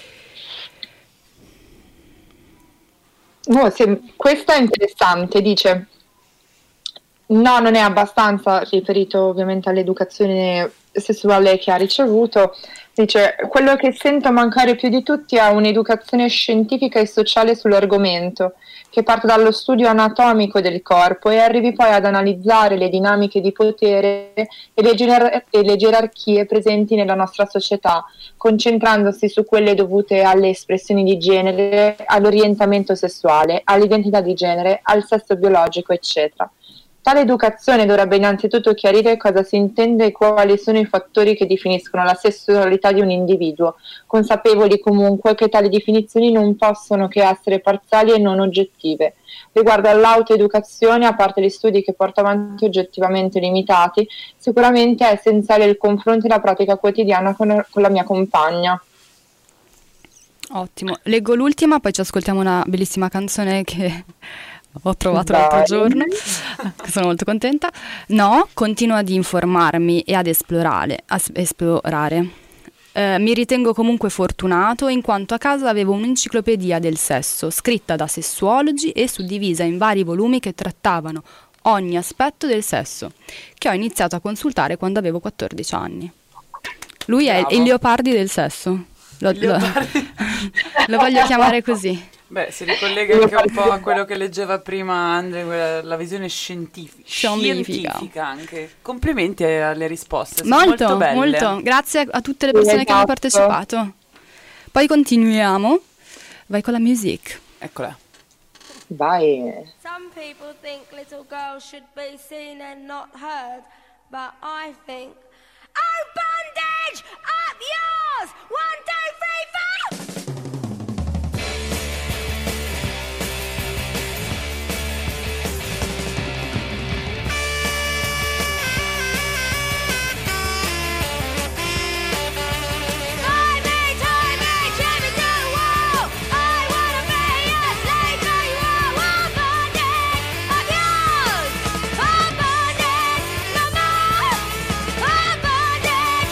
Questa è interessante, dice no, non è abbastanza, riferito ovviamente all'educazione sessuale che ha ricevuto. Dice, quello che sento mancare più di tutti è un'educazione scientifica e sociale sull'argomento, che parte dallo studio anatomico del corpo e arrivi poi ad analizzare le dinamiche di potere e le gerarchie presenti nella nostra società, concentrandosi su quelle dovute alle espressioni di genere, all'orientamento sessuale, all'identità di genere, al sesso biologico, eccetera. Tale educazione dovrebbe innanzitutto chiarire cosa si intende e quali sono i fattori che definiscono la sessualità di un individuo, consapevoli comunque che tali definizioni non possono che essere parziali e non oggettive. Riguardo all'autoeducazione, a parte gli studi che porto avanti oggettivamente limitati, sicuramente è essenziale il confronto e la pratica quotidiana con la mia compagna. Ottimo, leggo l'ultima, poi ci ascoltiamo una bellissima canzone che ho trovato l'altro giorno, sono molto contenta. No, continuo ad informarmi e ad esplorare. Mi ritengo comunque fortunato in quanto a casa avevo un'enciclopedia del sesso scritta da sessuologi e suddivisa in vari volumi che trattavano ogni aspetto del sesso, che ho iniziato a consultare quando avevo 14 anni. Lui Bravo. è il Leopardi del sesso, lo voglio chiamare così. Beh, si ricollega anche un po' a quello che leggeva prima Andre, la visione scientifica anche. Complimenti alle risposte, sono molto belle. Molto, grazie a tutte le persone che hanno partecipato. Poi continuiamo, vai con la music. Eccola. Vai. Some people think little girls should be seen and not heard, but I think, oh bondage, up yours! 1, 2, 3, 4! Bondage,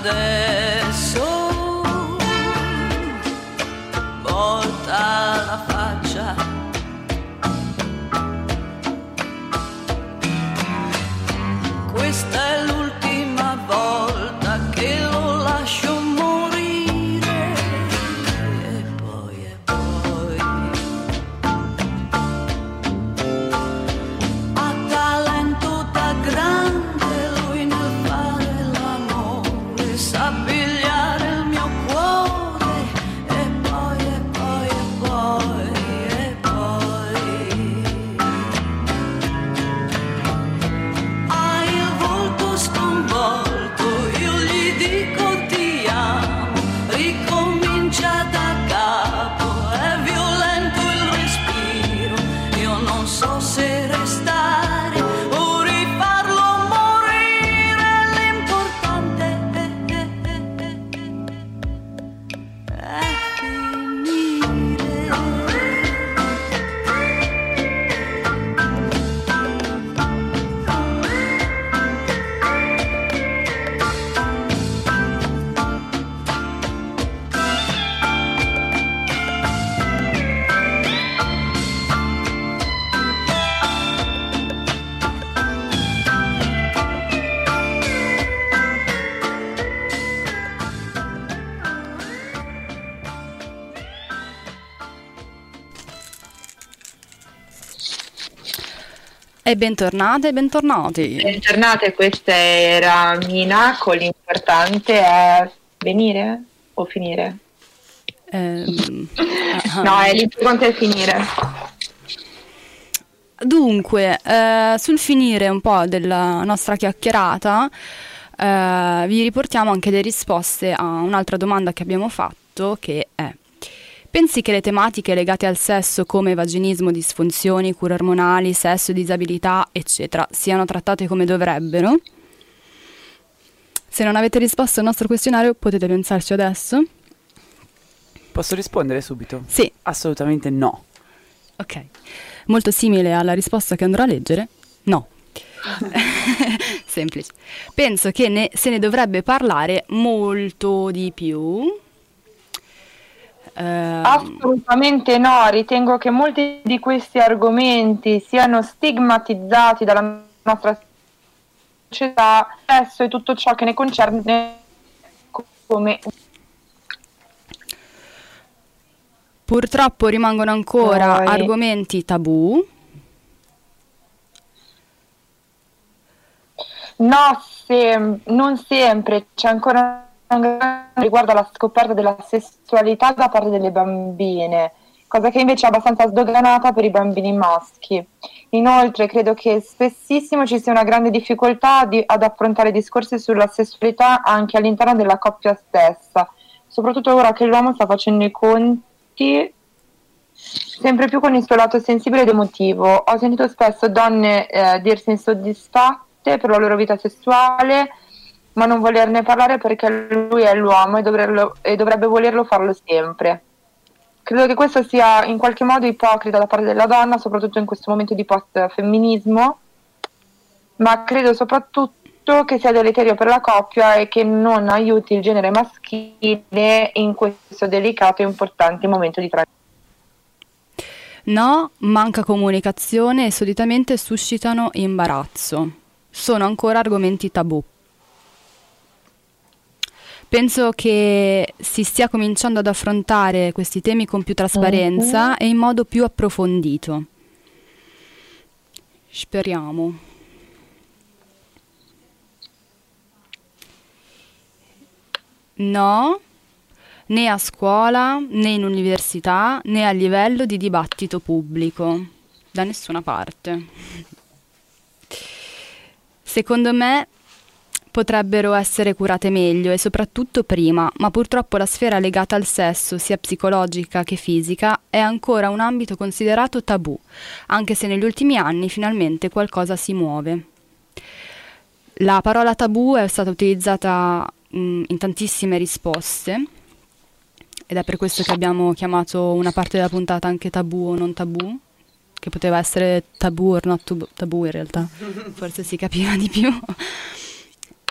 adesso volta la faccia, questa è l'ultima volta che lo lascio morire. E poi ha talento da grande lui nel fare l'amore, sa pigliare il mio cuore. E poi ha il volto sconvolto, io gli dico ti amo, ricomincia da capo, è violento il respiro, io non so se restare o rifarlo morire, l'importante è finire. E bentornate e bentornati. Bentornate, questa era Mina con l'importante è venire o finire? No, l'importante è finire. Dunque, sul finire un po' della nostra chiacchierata, vi riportiamo anche le risposte a un'altra domanda che abbiamo fatto, che è: pensi che le tematiche legate al sesso come vaginismo, disfunzioni, cure ormonali, sesso, disabilità, eccetera, siano trattate come dovrebbero? Se non avete risposto al nostro questionario potete pensarci adesso. Posso rispondere subito? Sì. Assolutamente no. Ok. Molto simile alla risposta che andrò a leggere? No. Semplice. Penso che se ne dovrebbe parlare molto di più. Assolutamente no, ritengo che molti di questi argomenti siano stigmatizzati dalla nostra società, adesso e tutto ciò che ne concerne come... Purtroppo rimangono ancora Poi... argomenti tabù. No, non sempre, c'è ancora riguardo alla scoperta della sessualità da parte delle bambine, cosa che invece è abbastanza sdoganata per i bambini maschi. Inoltre credo che spessissimo ci sia una grande difficoltà ad affrontare discorsi sulla sessualità anche all'interno della coppia stessa, soprattutto ora che l'uomo sta facendo i conti sempre più con il suo lato sensibile ed emotivo. Ho sentito spesso donne dirsi insoddisfatte per la loro vita sessuale, ma non volerne parlare perché lui è l'uomo e dovrebbe volerlo farlo sempre. Credo che questo sia in qualche modo ipocrita da parte della donna, soprattutto in questo momento di post-femminismo, ma credo soprattutto che sia deleterio per la coppia e che non aiuti il genere maschile in questo delicato e importante momento di transizione. No, manca comunicazione e solitamente suscitano imbarazzo. Sono ancora argomenti tabù. Penso che si stia cominciando ad affrontare questi temi con più trasparenza e in modo più approfondito. Speriamo. No, né a scuola, né in università, né a livello di dibattito pubblico, da nessuna parte. Secondo me potrebbero essere curate meglio e soprattutto prima, ma purtroppo la sfera legata al sesso, sia psicologica che fisica, è ancora un ambito considerato tabù, anche se negli ultimi anni finalmente qualcosa si muove. La parola tabù è stata utilizzata in tantissime risposte ed è per questo che abbiamo chiamato una parte della puntata anche tabù o non tabù, che poteva essere tabù or not tabù in realtà, forse si capiva di più.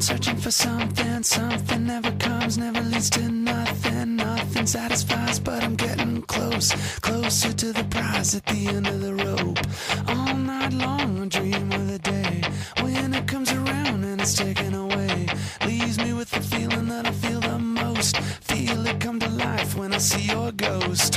been searching for something. Something never comes, never leads to nothing. Nothing satisfies, but I'm getting close. Closer to the prize at the end of the rope. All night long I dream of the day when it comes around and it's taken away. Leaves me with the feeling that I feel the most. Feel it come to life when I see your ghost.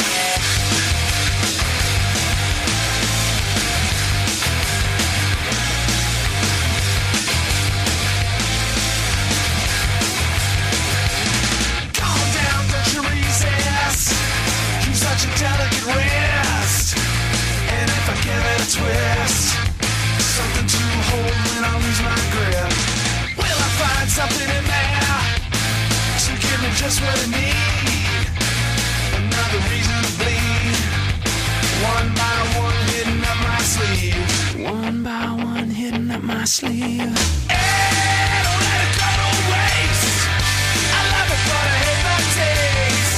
Such a delicate wrist, and if I give it a twist, something to hold when I lose my grip. Will I find something in there to give me just what I need? Another reason to bleed. One by one hidden up my sleeve. One by one hidden up my sleeve. Hey, don't let it go to waste. I love it, but I hate my taste.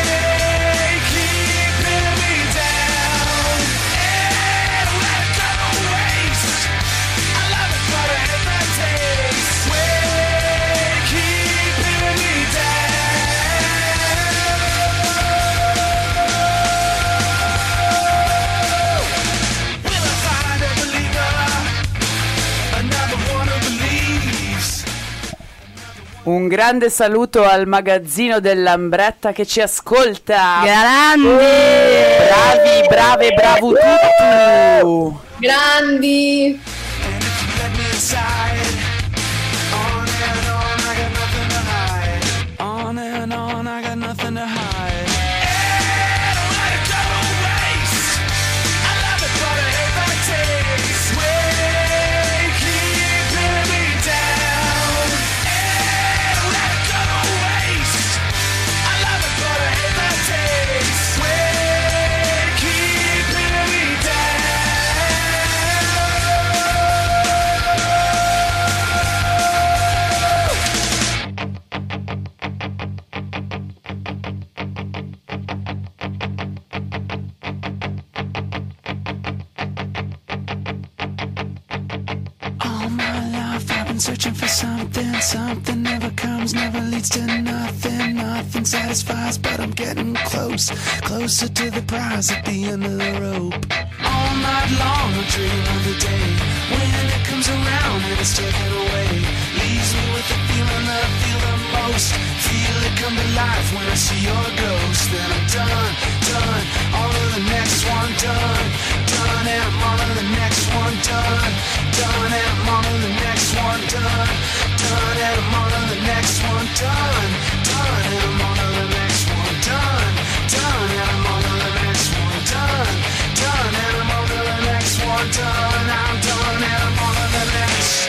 Un grande saluto al magazzino dell'Ambretta che ci ascolta. Grandi! Bravi, brave, bravo tutto! Grandi! On and on, I got nothing to hide. Searching for something, something never comes, never leads to nothing, nothing satisfies, but I'm getting close, closer to the prize at the end of the rope. All night long I dream of the day when it comes around and it's taken away. Leaves me with the feeling that I feel the most. Feel it come to life when I see your ghost. Then I'm done, done, on to the next one, done, done, and I'm on to the next one, done, done, and I'm on to the next one, done, done, and I'm on to the next one, done, done, and I'm on to the next one, done, done, and I'm on to the next one, done, done, and I'm on to the next one, done, I'm done, and I'm on to the next.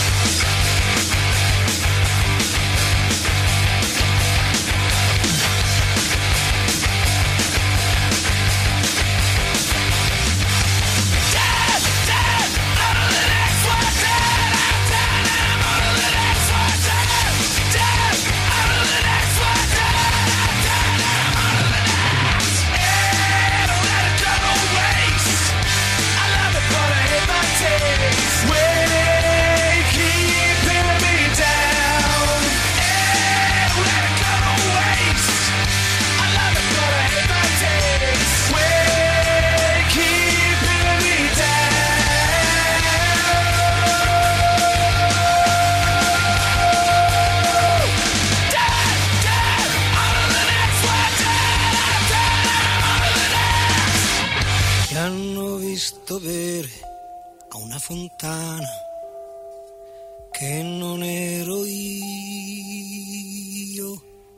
Bere a una fontana che non ero io.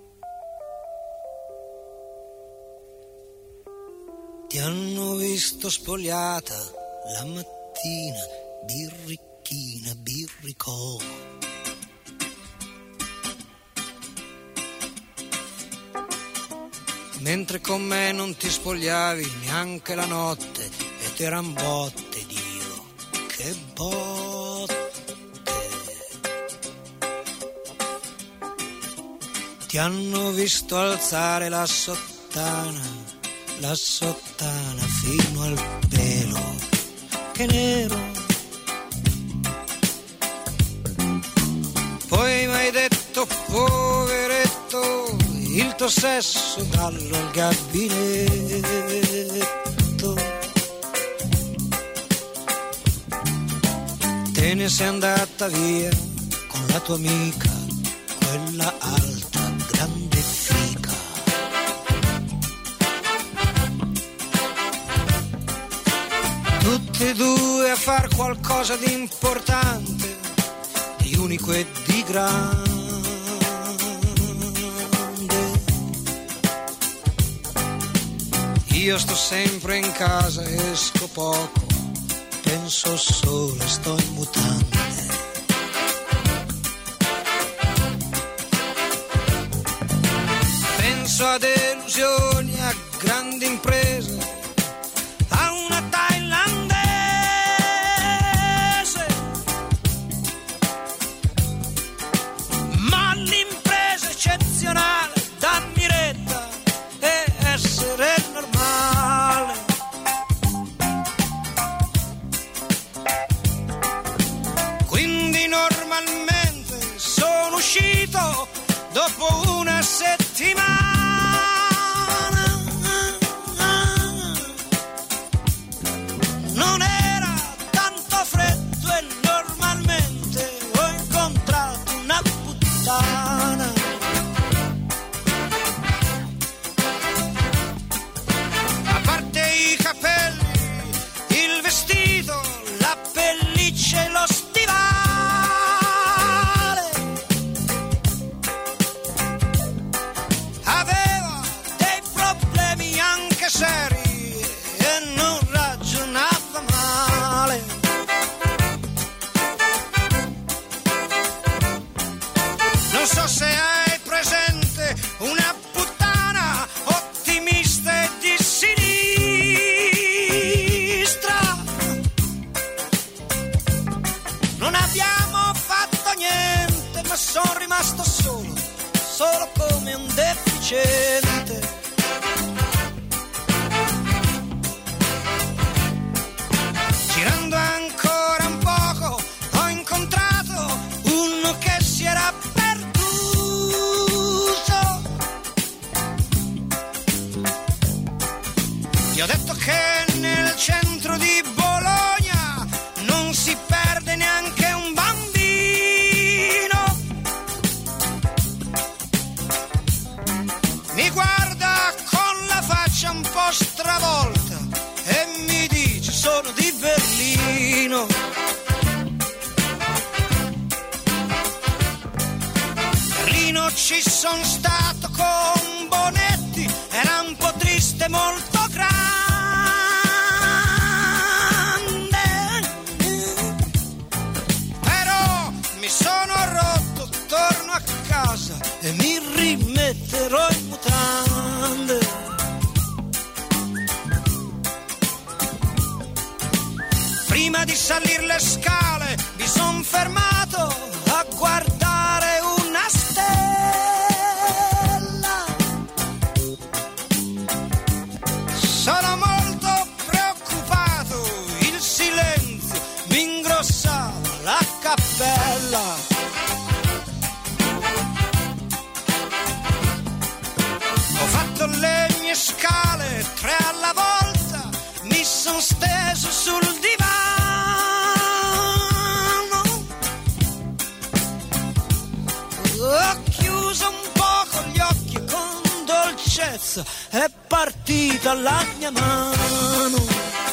Ti hanno visto spogliata la mattina, birricchina, birricò. Mentre con me non ti spogliavi neanche la notte ed eran botte, Dio, che botte. Ti hanno visto alzare la sottana fino al pelo, che nero. Poi poveretto, il tuo sesso dallo al gabinetto. Te ne sei andata via con la tua amica, quella alta, grande figa. Tutte e due a far qualcosa di importante, di unico e di grande. Io sto sempre in casa, esco poco, penso solo e sto in mutande. Penso a delusioni, a grandi imprese, a una thailandese. Ma l'impresa eccezionale, dammi retta e essere normale. Quindi normalmente sono uscito dopo una settimana. Non era tanto freddo e normalmente ho incontrato una puttana. A parte i capelli, il vestito, la pelliccia e lo stivale, aveva dei problemi anche seri e non ragionava male. Non so se hai presente una puttana ottimista e di sinistra. Non abbiamo fatto niente, ma sono rimasto solo come un deficiente. Girando ancora un poco ho incontrato uno che si era perduto. Gli ho detto che nel centro di Bologna non si perde neanche un bambino. Mi guarda con la faccia un po' stravolta e mi dice sono di Berlino. Berlino ci son stato con Bonetti, era un po' triste, molto grande. Però mi sono rotto, torno a casa e mi rimetterò in mutande. Prima di salire le scale mi son fermato a guardare una stella. Sono molto preoccupato, il silenzio mi ingrossava la cappella. Ho fatto le mie scale 3 alla volta, mi son steso sul divano. Ho chiuso un poco gli occhi e con dolcezza è partita la mia mano.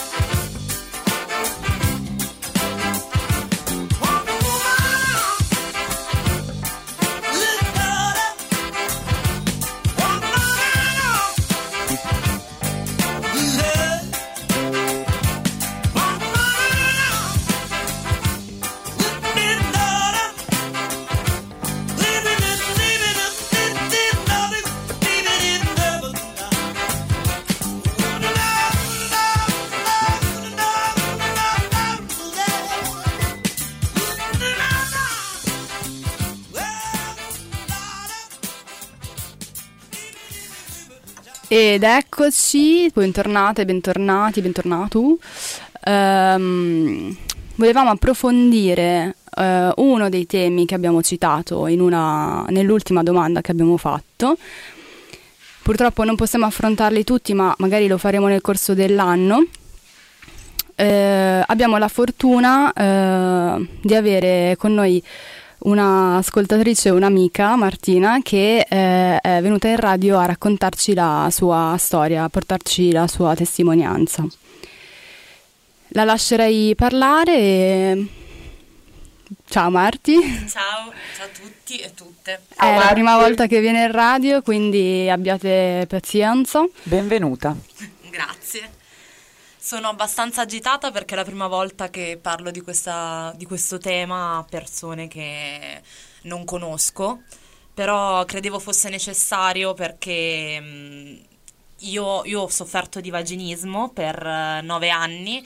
Ed eccoci, bentornate, bentornati, bentornato. Volevamo approfondire uno dei temi che abbiamo citato nell'ultima domanda che abbiamo fatto. Purtroppo non possiamo affrontarli tutti, ma magari lo faremo nel corso dell'anno. Abbiamo la fortuna di avere con noi una ascoltatrice, un'amica, Martina, che è venuta in radio a raccontarci la sua storia, a portarci la sua testimonianza. La lascerei parlare. Ciao Marti. Ciao a tutti e tutte. È la prima volta che viene in radio, quindi abbiate pazienza. Benvenuta. Grazie. Sono abbastanza agitata perché è la prima volta che parlo di questo tema a persone che non conosco, però credevo fosse necessario perché io ho sofferto di vaginismo per 9 anni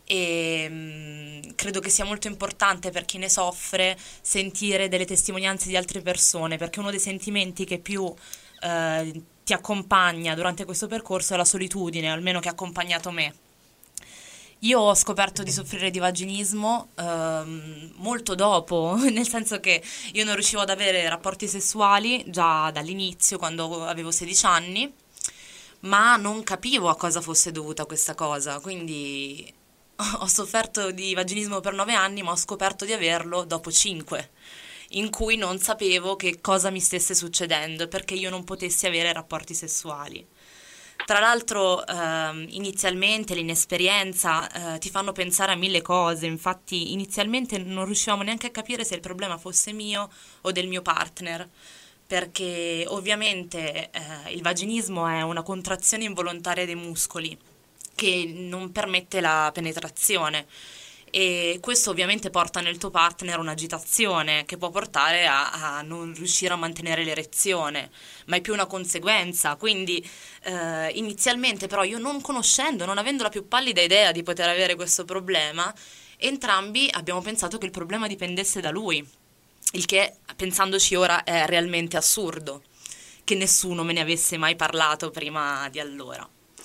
e credo che sia molto importante per chi ne soffre sentire delle testimonianze di altre persone, perché uno dei sentimenti che più ti accompagna durante questo percorso è la solitudine, almeno che ha accompagnato me. Io ho scoperto di soffrire di vaginismo molto dopo, nel senso che io non riuscivo ad avere rapporti sessuali già dall'inizio, quando avevo 16 anni, ma non capivo a cosa fosse dovuta questa cosa, quindi ho sofferto di vaginismo per 9 anni, ma ho scoperto di averlo dopo 5, in cui non sapevo che cosa mi stesse succedendo, perché io non potessi avere rapporti sessuali. Tra l'altro inizialmente l'inesperienza ti fanno pensare a 1000 cose, infatti inizialmente non riuscivamo neanche a capire se il problema fosse mio o del mio partner, perché ovviamente il vaginismo è una contrazione involontaria dei muscoli che non permette la penetrazione. E questo ovviamente porta nel tuo partner un'agitazione che può portare a non riuscire a mantenere l'erezione, ma è più una conseguenza. Quindi inizialmente però io non conoscendo, non avendo la più pallida idea di poter avere questo problema, entrambi abbiamo pensato che il problema dipendesse da lui, il che pensandoci ora è realmente assurdo, che nessuno me ne avesse mai parlato prima di allora.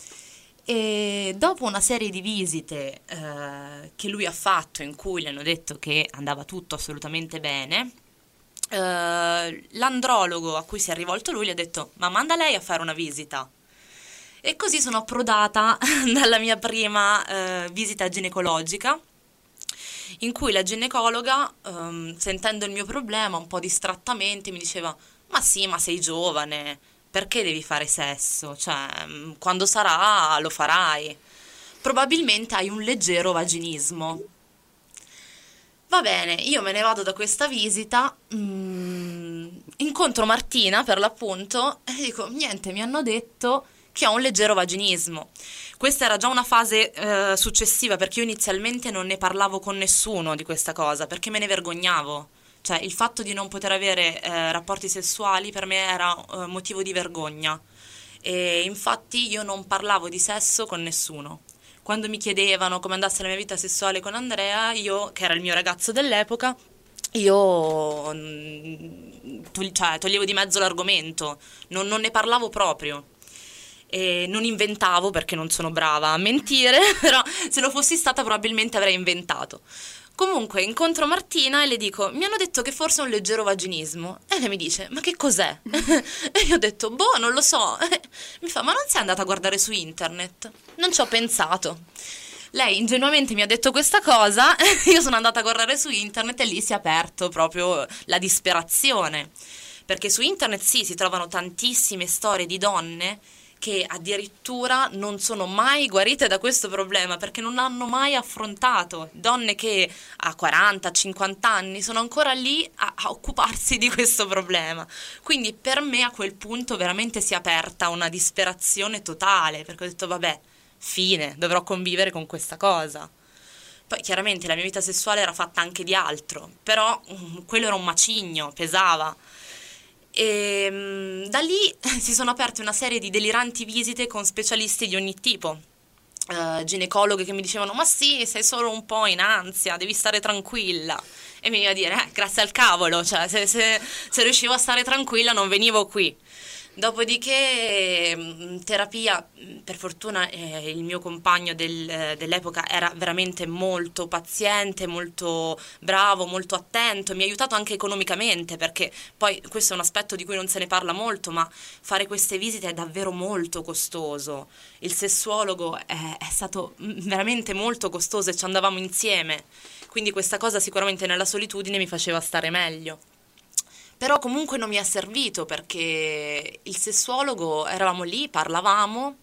E dopo una serie di visite che lui ha fatto, in cui gli hanno detto che andava tutto assolutamente bene, l'andrologo a cui si è rivolto lui gli ha detto: ma manda lei a fare una visita. E così sono approdata dalla mia prima visita ginecologica, in cui la ginecologa, sentendo il mio problema un po' distrattamente, mi diceva: ma sì, ma sei giovane, perché devi fare sesso? Cioè, quando sarà lo farai. Probabilmente hai un leggero vaginismo. Va bene, io me ne vado da questa visita, incontro Martina per l'appunto e dico: niente, mi hanno detto che ho un leggero vaginismo. Questa era già una fase successiva, perché io inizialmente non ne parlavo con nessuno di questa cosa, perché me ne vergognavo. Cioè, il fatto di non poter avere rapporti sessuali per me era motivo di vergogna. E infatti io non parlavo di sesso con nessuno. Quando mi chiedevano come andasse la mia vita sessuale con Andrea, io, che era il mio ragazzo dell'epoca, io toglievo di mezzo l'argomento, non ne parlavo proprio. E non inventavo, perché non sono brava a mentire, però se lo fossi stata probabilmente avrei inventato. Comunque incontro Martina e le dico: mi hanno detto che forse ho un leggero vaginismo. E lei mi dice: ma che cos'è? E io ho detto: boh, non lo so. Mi fa: ma non sei andata a guardare su internet? Non ci ho pensato. Lei ingenuamente mi ha detto questa cosa, io sono andata a guardare su internet e lì si è aperto proprio la disperazione, perché su internet sì, si trovano tantissime storie di donne che addirittura non sono mai guarite da questo problema, perché non hanno mai affrontato, donne che a 40, 50 anni sono ancora lì a occuparsi di questo problema. Quindi per me a quel punto veramente si è aperta una disperazione totale, perché ho detto: vabbè, fine, dovrò convivere con questa cosa. Poi chiaramente la mia vita sessuale era fatta anche di altro, però quello era un macigno, pesava. E da lì si sono aperte una serie di deliranti visite con specialisti di ogni tipo, ginecologhe che mi dicevano: ma sì, sei solo un po' in ansia, devi stare tranquilla. E mi veniva a dire: grazie al cavolo, cioè se riuscivo a stare tranquilla non venivo qui. Dopodiché, terapia, per fortuna il mio compagno dell'epoca era veramente molto paziente, molto bravo, molto attento, mi ha aiutato anche economicamente, perché poi questo è un aspetto di cui non se ne parla molto, ma fare queste visite è davvero molto costoso. Il sessuologo è stato veramente molto costoso e ci andavamo insieme, quindi questa cosa sicuramente nella solitudine mi faceva stare meglio. Però comunque non mi è servito, perché il sessuologo, eravamo lì, parlavamo,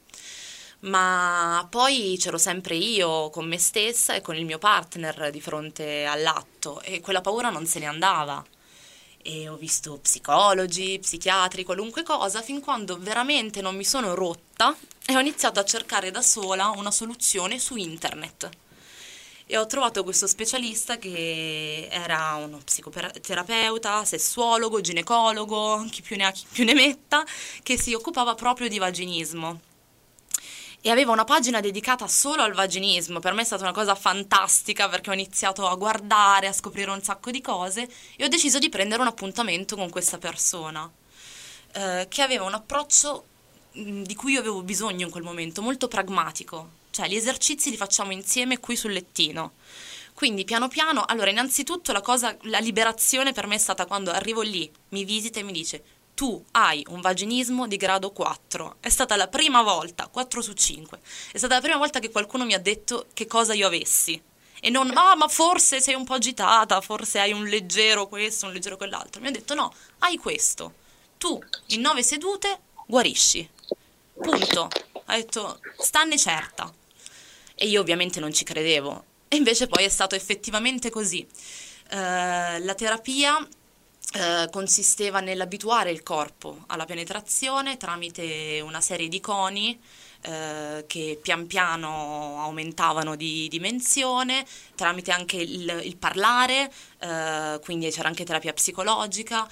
ma poi c'ero sempre io con me stessa e con il mio partner di fronte all'atto, e quella paura non se ne andava. E ho visto psicologi, psichiatri, qualunque cosa, fin quando veramente non mi sono rotta e ho iniziato a cercare da sola una soluzione su internet. E ho trovato questo specialista che era uno psicoterapeuta, sessuologo, ginecologo, chi più ne ha chi più ne metta, che si occupava proprio di vaginismo. E aveva una pagina dedicata solo al vaginismo. Per me è stata una cosa fantastica, perché ho iniziato a guardare, a scoprire un sacco di cose, e ho deciso di prendere un appuntamento con questa persona, che aveva un approccio di cui io avevo bisogno in quel momento, molto pragmatico. Cioè, gli esercizi li facciamo insieme qui sul lettino. Quindi piano piano, allora innanzitutto la liberazione per me è stata quando arrivo lì, mi visita e mi dice: tu hai un vaginismo di grado 4. È stata la prima volta, 4 su 5, è stata la prima volta che qualcuno mi ha detto che cosa io avessi. E non, ma forse sei un po' agitata, forse hai un leggero questo, un leggero quell'altro. Mi ha detto: no, hai questo. Tu in 9 sedute guarisci. Punto. Ha detto: stanne certa. E io ovviamente non ci credevo, e invece poi è stato effettivamente così. La terapia consisteva nell'abituare il corpo alla penetrazione tramite una serie di coni che pian piano aumentavano di dimensione, tramite anche il parlare, quindi c'era anche terapia psicologica.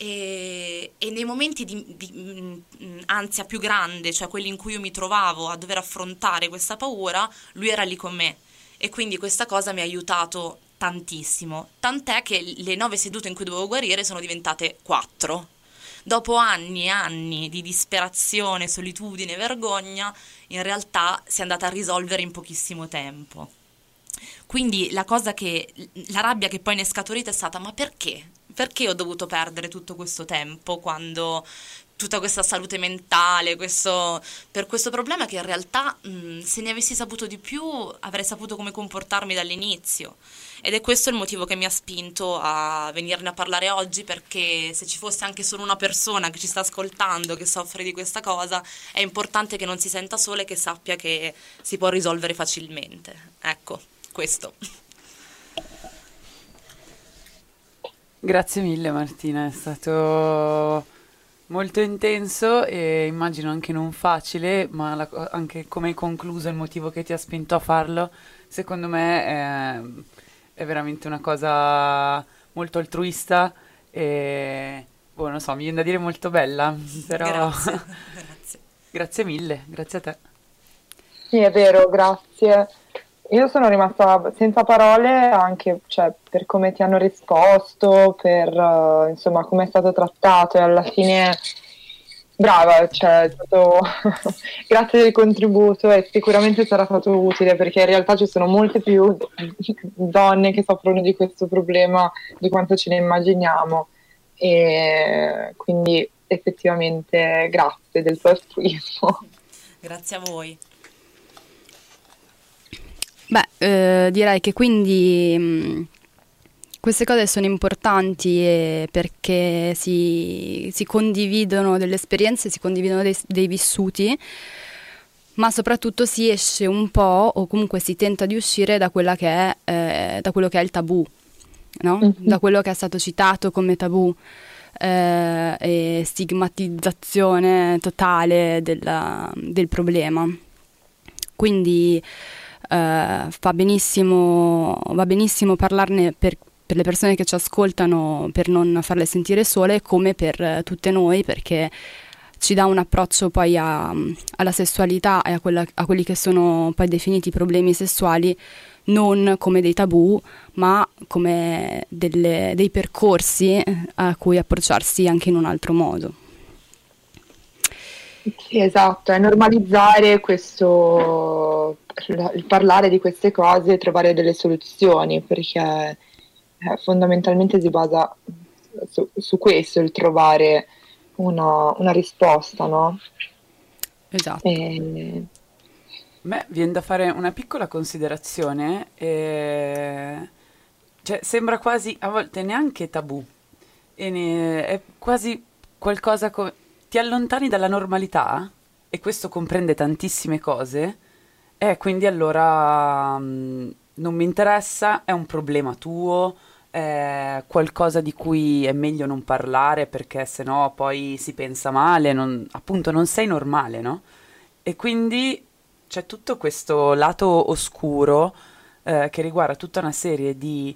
E nei momenti di ansia più grande, cioè quelli in cui io mi trovavo a dover affrontare questa paura, lui era lì con me, e quindi questa cosa mi ha aiutato tantissimo, tant'è che le 9 sedute in cui dovevo guarire sono diventate 4. Dopo anni e anni di disperazione, solitudine, vergogna, in realtà si è andata a risolvere in pochissimo tempo. Quindi la rabbia che poi ne è scaturita è stata: ma perché? Perché ho dovuto perdere tutto questo tempo, quando tutta questa salute mentale, per questo problema che in realtà se ne avessi saputo di più avrei saputo come comportarmi dall'inizio. Ed è questo il motivo che mi ha spinto a venirne a parlare oggi, perché se ci fosse anche solo una persona che ci sta ascoltando che soffre di questa cosa, è importante che non si senta sola e che sappia che si può risolvere facilmente. Ecco, questo. Grazie mille Martina, è stato molto intenso e immagino anche non facile, ma anche come hai concluso, il motivo che ti ha spinto a farlo, secondo me è veramente una cosa molto altruista e, non so, mi viene da dire molto bella, però Grazie. grazie mille, grazie a te. Sì, è vero, grazie. Io sono rimasta senza parole anche, cioè, per come ti hanno risposto, per insomma come è stato trattato, e alla fine brava, cioè, è stato grazie del contributo, e sicuramente sarà stato utile, perché in realtà ci sono molte più donne che soffrono di questo problema di quanto ce ne immaginiamo, e quindi effettivamente grazie del tuo altruismo. Grazie a voi. Beh, direi che quindi queste cose sono importanti perché si condividono delle esperienze, si condividono dei vissuti, ma soprattutto si esce un po', o comunque si tenta di uscire da quella che da quello che è il tabù, no? Mm-hmm. Da quello che è stato citato come tabù e stigmatizzazione totale del problema. Quindi va benissimo parlarne per le persone che ci ascoltano, per non farle sentire sole, come per tutte noi, perché ci dà un approccio poi alla sessualità e a quelli che sono poi definiti problemi sessuali, non come dei tabù, ma come dei percorsi a cui approcciarsi anche in un altro modo. Sì, esatto, è normalizzare il parlare di queste cose e trovare delle soluzioni, perché fondamentalmente si basa su questo, il trovare una risposta, no? Esatto. Beh, viene da fare una piccola considerazione, cioè sembra quasi a volte neanche tabù, è quasi qualcosa ti allontani dalla normalità e questo comprende tantissime cose, quindi allora non mi interessa, è un problema tuo, è qualcosa di cui è meglio non parlare perché sennò poi si pensa male, appunto non sei normale, no? E quindi c'è tutto questo lato oscuro che riguarda tutta una serie di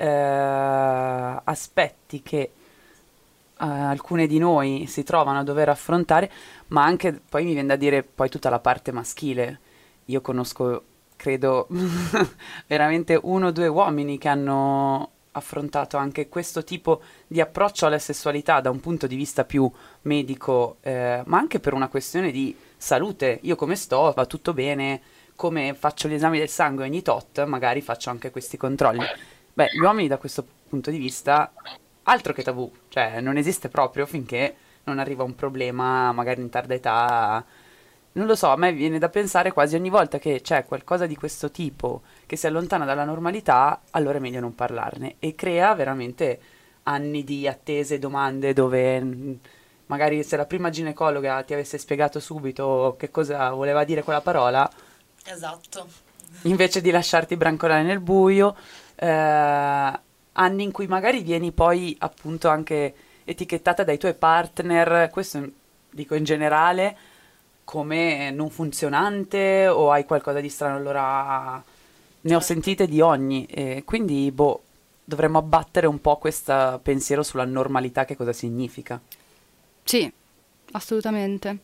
aspetti che alcune di noi si trovano a dover affrontare, ma anche poi mi viene da dire poi tutta la parte maschile. Io conosco, credo, veramente 1 o 2 uomini che hanno affrontato anche questo tipo di approccio alla sessualità da un punto di vista più medico, ma anche per una questione di salute. Io come sto? Va tutto bene? Come faccio gli esami del sangue ogni tot? Magari faccio anche questi controlli. Beh, gli uomini da questo punto di vista, altro che tabù, cioè non esiste proprio finché non arriva un problema magari in tarda età. Non lo so, a me viene da pensare quasi ogni volta che c'è qualcosa di questo tipo che si allontana dalla normalità, allora è meglio non parlarne e crea veramente anni di attese, domande dove magari se la prima ginecologa ti avesse spiegato subito che cosa voleva dire quella parola, esatto, invece di lasciarti brancolare nel buio, anni in cui magari vieni poi appunto anche etichettata dai tuoi partner, questo dico in generale, come non funzionante o hai qualcosa di strano, allora ne ho sentite di ogni, e quindi dovremmo abbattere un po' questo pensiero sulla normalità, che cosa significa. Sì, assolutamente.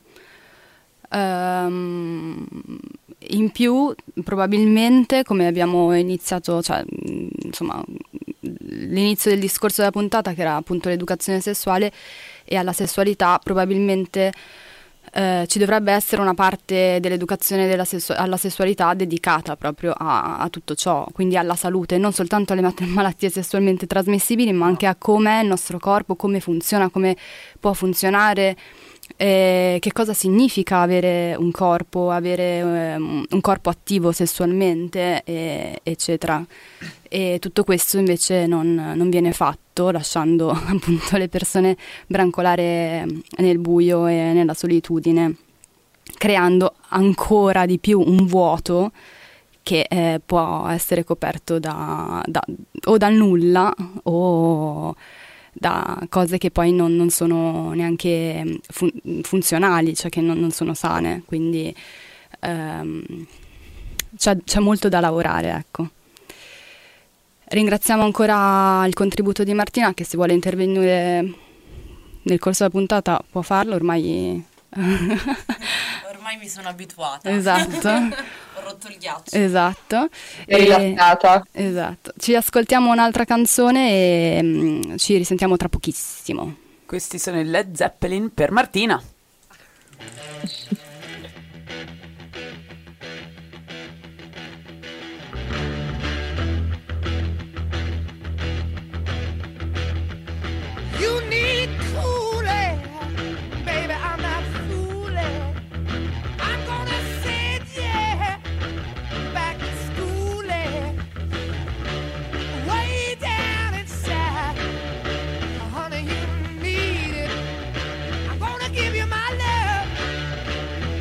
In più, probabilmente, come abbiamo iniziato, cioè, insomma, l'inizio del discorso della puntata, che era appunto l'educazione sessuale e alla sessualità, probabilmente ci dovrebbe essere una parte dell'educazione alla sessualità dedicata proprio a tutto ciò, quindi alla salute, non soltanto alle malattie sessualmente trasmissibili, ma anche a com'è il nostro corpo, come funziona, come può funzionare, che cosa significa avere un corpo attivo sessualmente, eccetera. E tutto questo invece non viene fatto, lasciando appunto le persone brancolare nel buio e nella solitudine, creando ancora di più un vuoto che può essere coperto o dal nulla o da cose che poi non sono neanche funzionali, cioè che non sono sane, quindi c'è molto da lavorare, ecco. Ringraziamo ancora il contributo di Martina, che se vuole intervenire nel corso della puntata può farlo, ormai mi sono abituata. Esatto. Ho rotto il ghiaccio. Esatto. È rilassata. Esatto. Ci ascoltiamo un'altra canzone e ci risentiamo tra pochissimo. Questi sono i Led Zeppelin per Martina. You need cooling, baby, I'm not fooling. I'm gonna send you back to schooling, way down inside. Honey, you need it. I'm gonna give you my love.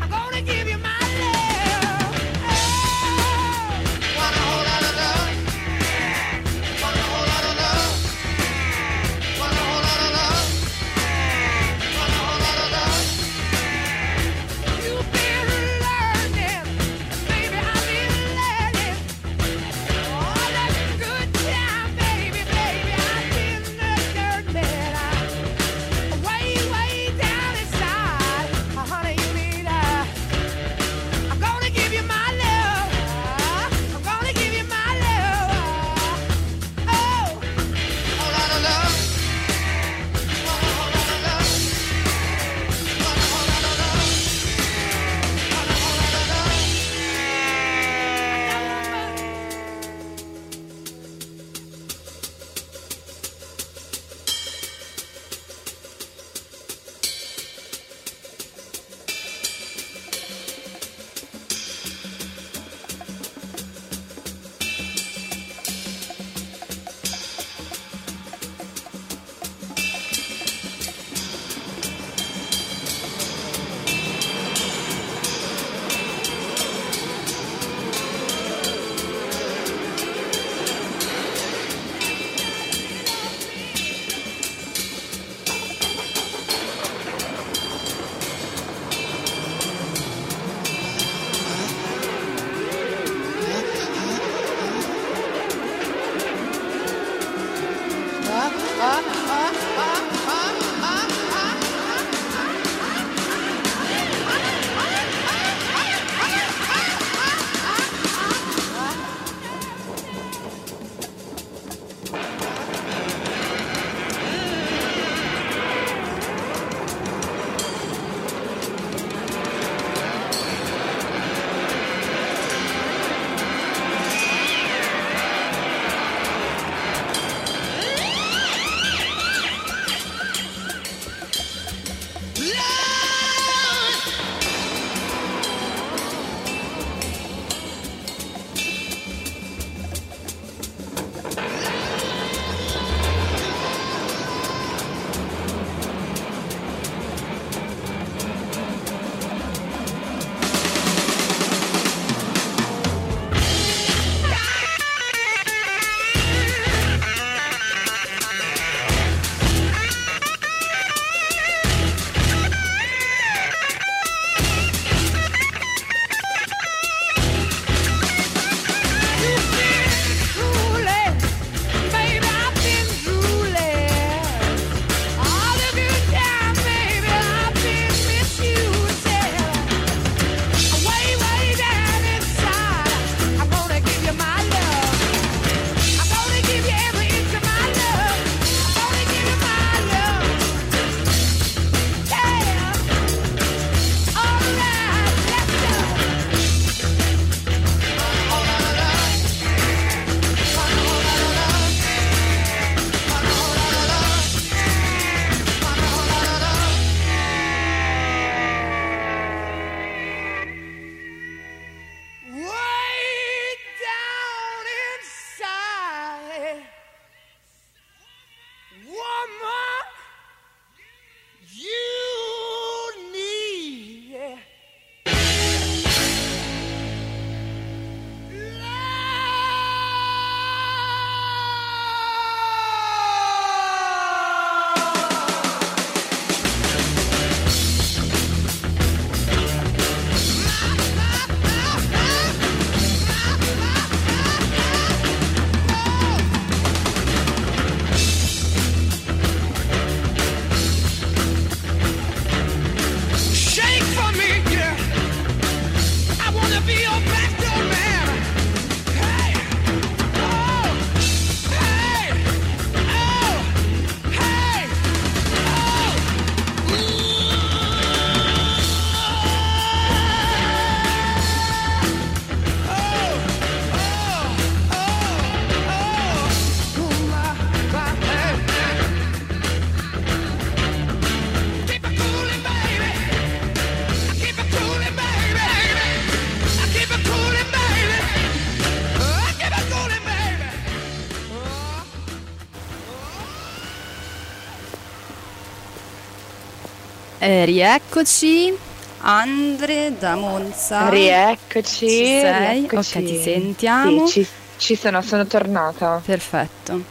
Rieccoci, Andre da Monza. Rieccoci. Ci sei? Rieccoci. Ok, ti sentiamo. Sì, ci sono tornata. Perfetto.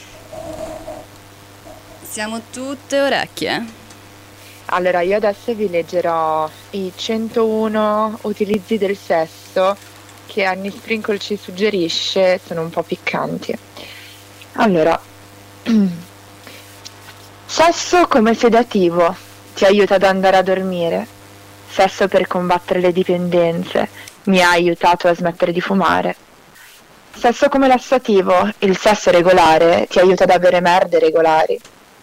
Siamo tutte orecchie. Allora, io adesso vi leggerò i 101 utilizzi del sesso che Annie Sprinkle ci suggerisce, sono un po' piccanti. Allora, sesso come sedativo, ti aiuta ad andare a dormire. Sesso per combattere le dipendenze, mi ha aiutato a smettere di fumare. Sesso come lassativo, il sesso regolare ti aiuta ad avere merde regolari.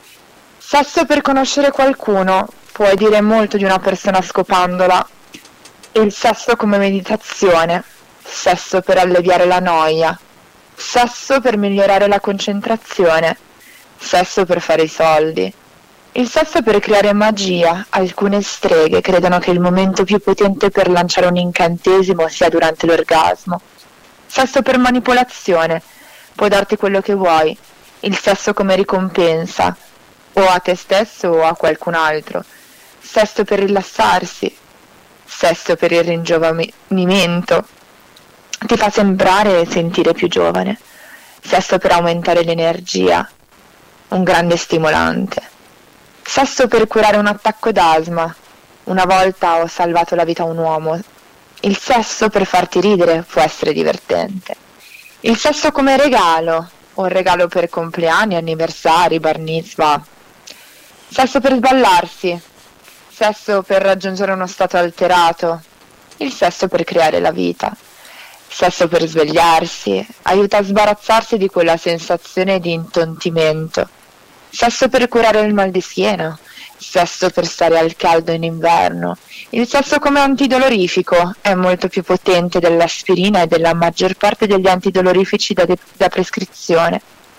Sesso per conoscere qualcuno, puoi dire molto di una persona scopandola. Il sesso come meditazione, sesso per alleviare la noia. Sesso per migliorare la concentrazione, sesso per fare i soldi. Il sesso per creare magia, alcune streghe credono che il momento più potente per lanciare un incantesimo sia durante l'orgasmo. Sesso per manipolazione, può darti quello che vuoi. Il sesso come ricompensa, o a te stesso o a qualcun altro. Sesso per rilassarsi, sesso per il ringiovanimento, ti fa sembrare e sentire più giovane. Sesso per aumentare l'energia, un grande stimolante. Sesso per curare un attacco d'asma, una volta ho salvato la vita a un uomo. Il sesso per farti ridere può essere divertente. Il sesso come regalo, un regalo per compleanni, anniversari, bar mitzvah. Sesso per sballarsi, sesso per raggiungere uno stato alterato. Il sesso per creare la vita. Sesso per svegliarsi, aiuta a sbarazzarsi di quella sensazione di intontimento. Sesso per curare il mal di schiena, sesso per stare al caldo in inverno. Il sesso come antidolorifico è molto più potente dell'aspirina e della maggior parte degli antidolorifici da prescrizione.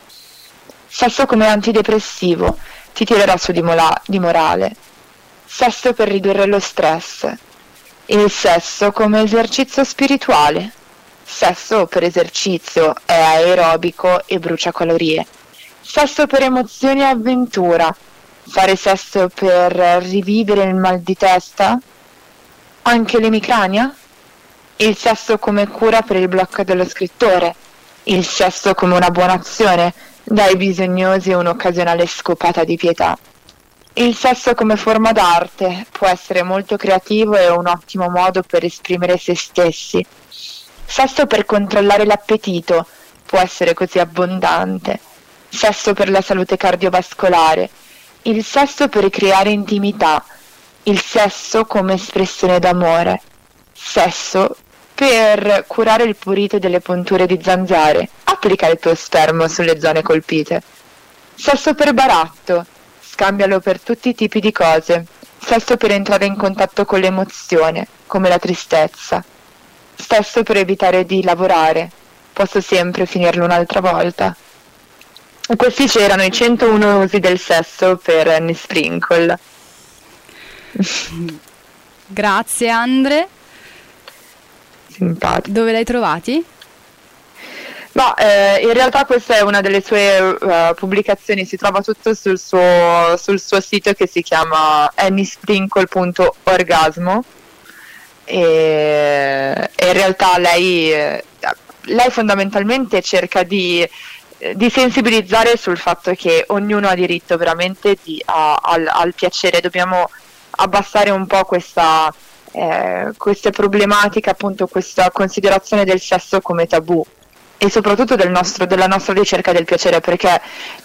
Sesso come antidepressivo, ti tirerà su di morale. Sesso per ridurre lo stress. Il sesso come esercizio spirituale. Sesso per esercizio, è aerobico e brucia calorie. Sesso per emozioni e avventura. Fare sesso per rivivere il mal di testa? Anche l'emicrania? Il sesso come cura per il blocco dello scrittore. Il sesso come una buona azione, dai bisognosi un'occasionale scopata di pietà. Il sesso come forma d'arte, può essere molto creativo e un ottimo modo per esprimere se stessi. Sesso per controllare l'appetito, può essere così abbondante. Sesso per la salute cardiovascolare. Il sesso per creare intimità. Il sesso come espressione d'amore. Sesso per curare il prurito delle punture di zanzare. Applica il tuo sperma sulle zone colpite. Sesso per baratto. Scambialo per tutti i tipi di cose. Sesso per entrare in contatto con l'emozione, come la tristezza. Sesso per evitare di lavorare. Posso sempre finirlo un'altra volta. E questi c'erano i 101 usi del sesso per Annie Sprinkle. Grazie Andre. Simpatico. Dove l'hai trovati? No, in realtà questa è una delle sue pubblicazioni, si trova tutto sul suo sito che si chiama anniesprinkle.orgasmo e in realtà lei fondamentalmente cerca di sensibilizzare sul fatto che ognuno ha diritto veramente al piacere. Dobbiamo abbassare un po' queste problematiche, appunto questa considerazione del sesso come tabù e soprattutto della nostra ricerca del piacere, perché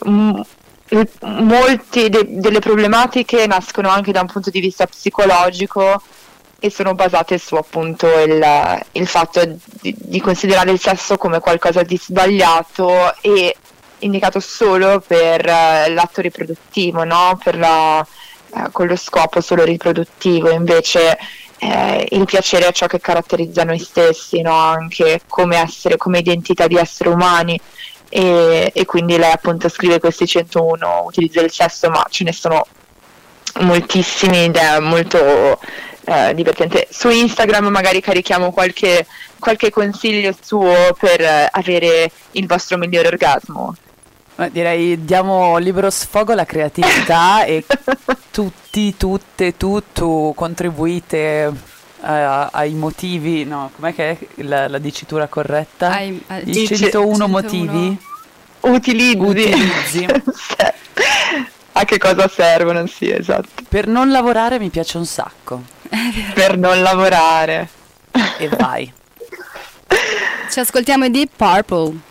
molte delle problematiche nascono anche da un punto di vista psicologico e sono basate su appunto il fatto di considerare il sesso come qualcosa di sbagliato e indicato solo per l'atto riproduttivo, no? Con lo scopo solo riproduttivo. Invece il piacere è ciò che caratterizza noi stessi, no? Anche come identità di esseri umani, e quindi lei appunto scrive questi 101 utilizzi del sesso, ma ce ne sono moltissimi ed è molto divertente. Su Instagram magari carichiamo qualche consiglio suo per avere il vostro migliore orgasmo. Direi diamo libero sfogo alla creatività e tutti, tutte, tu contribuite ai motivi, no, com'è che è la dicitura corretta? I 101 motivi? Utilizzi. A che cosa servono, sì, esatto. Per non lavorare mi piace un sacco. Per non lavorare. E vai. Ci ascoltiamo i Deep Purple.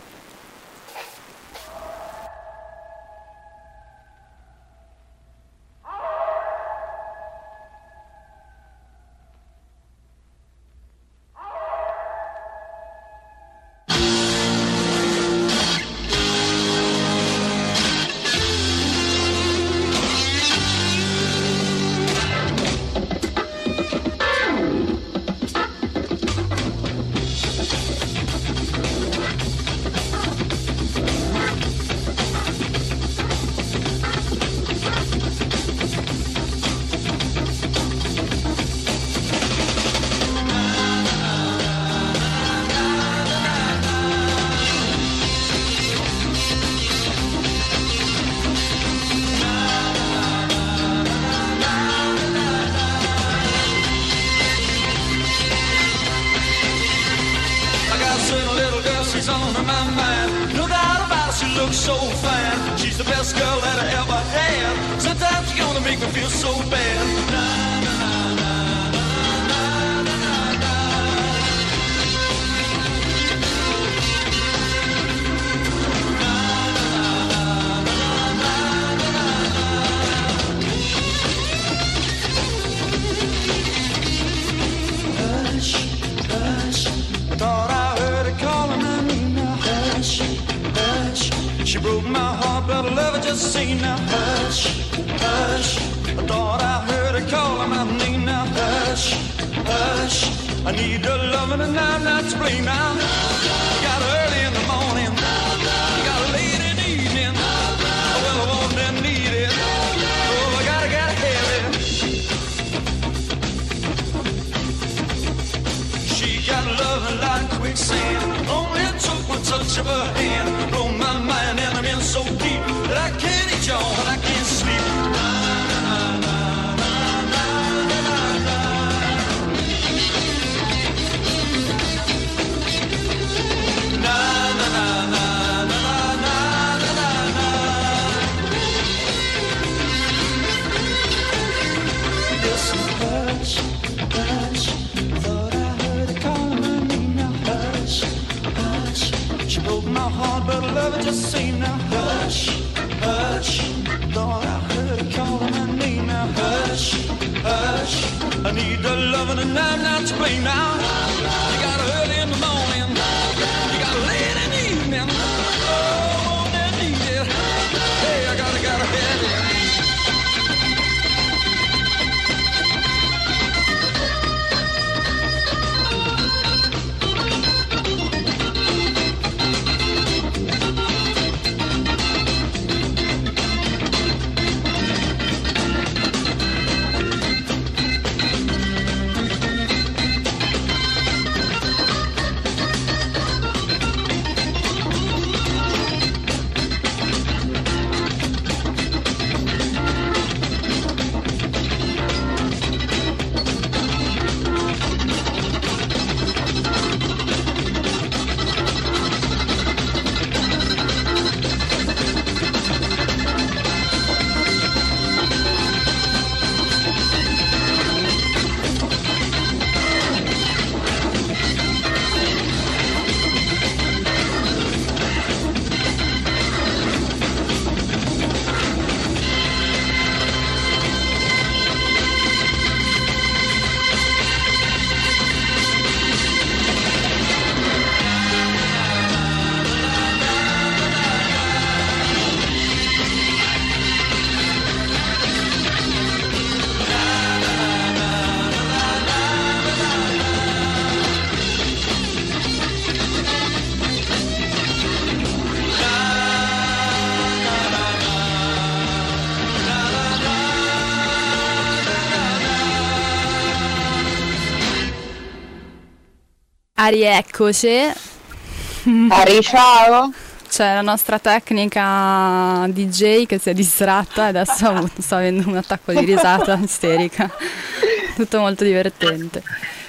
Rieccoci. Ari, ciao. C'è la nostra tecnica DJ che si è distratta e adesso sta avendo un attacco di risata isterica. Tutto molto divertente.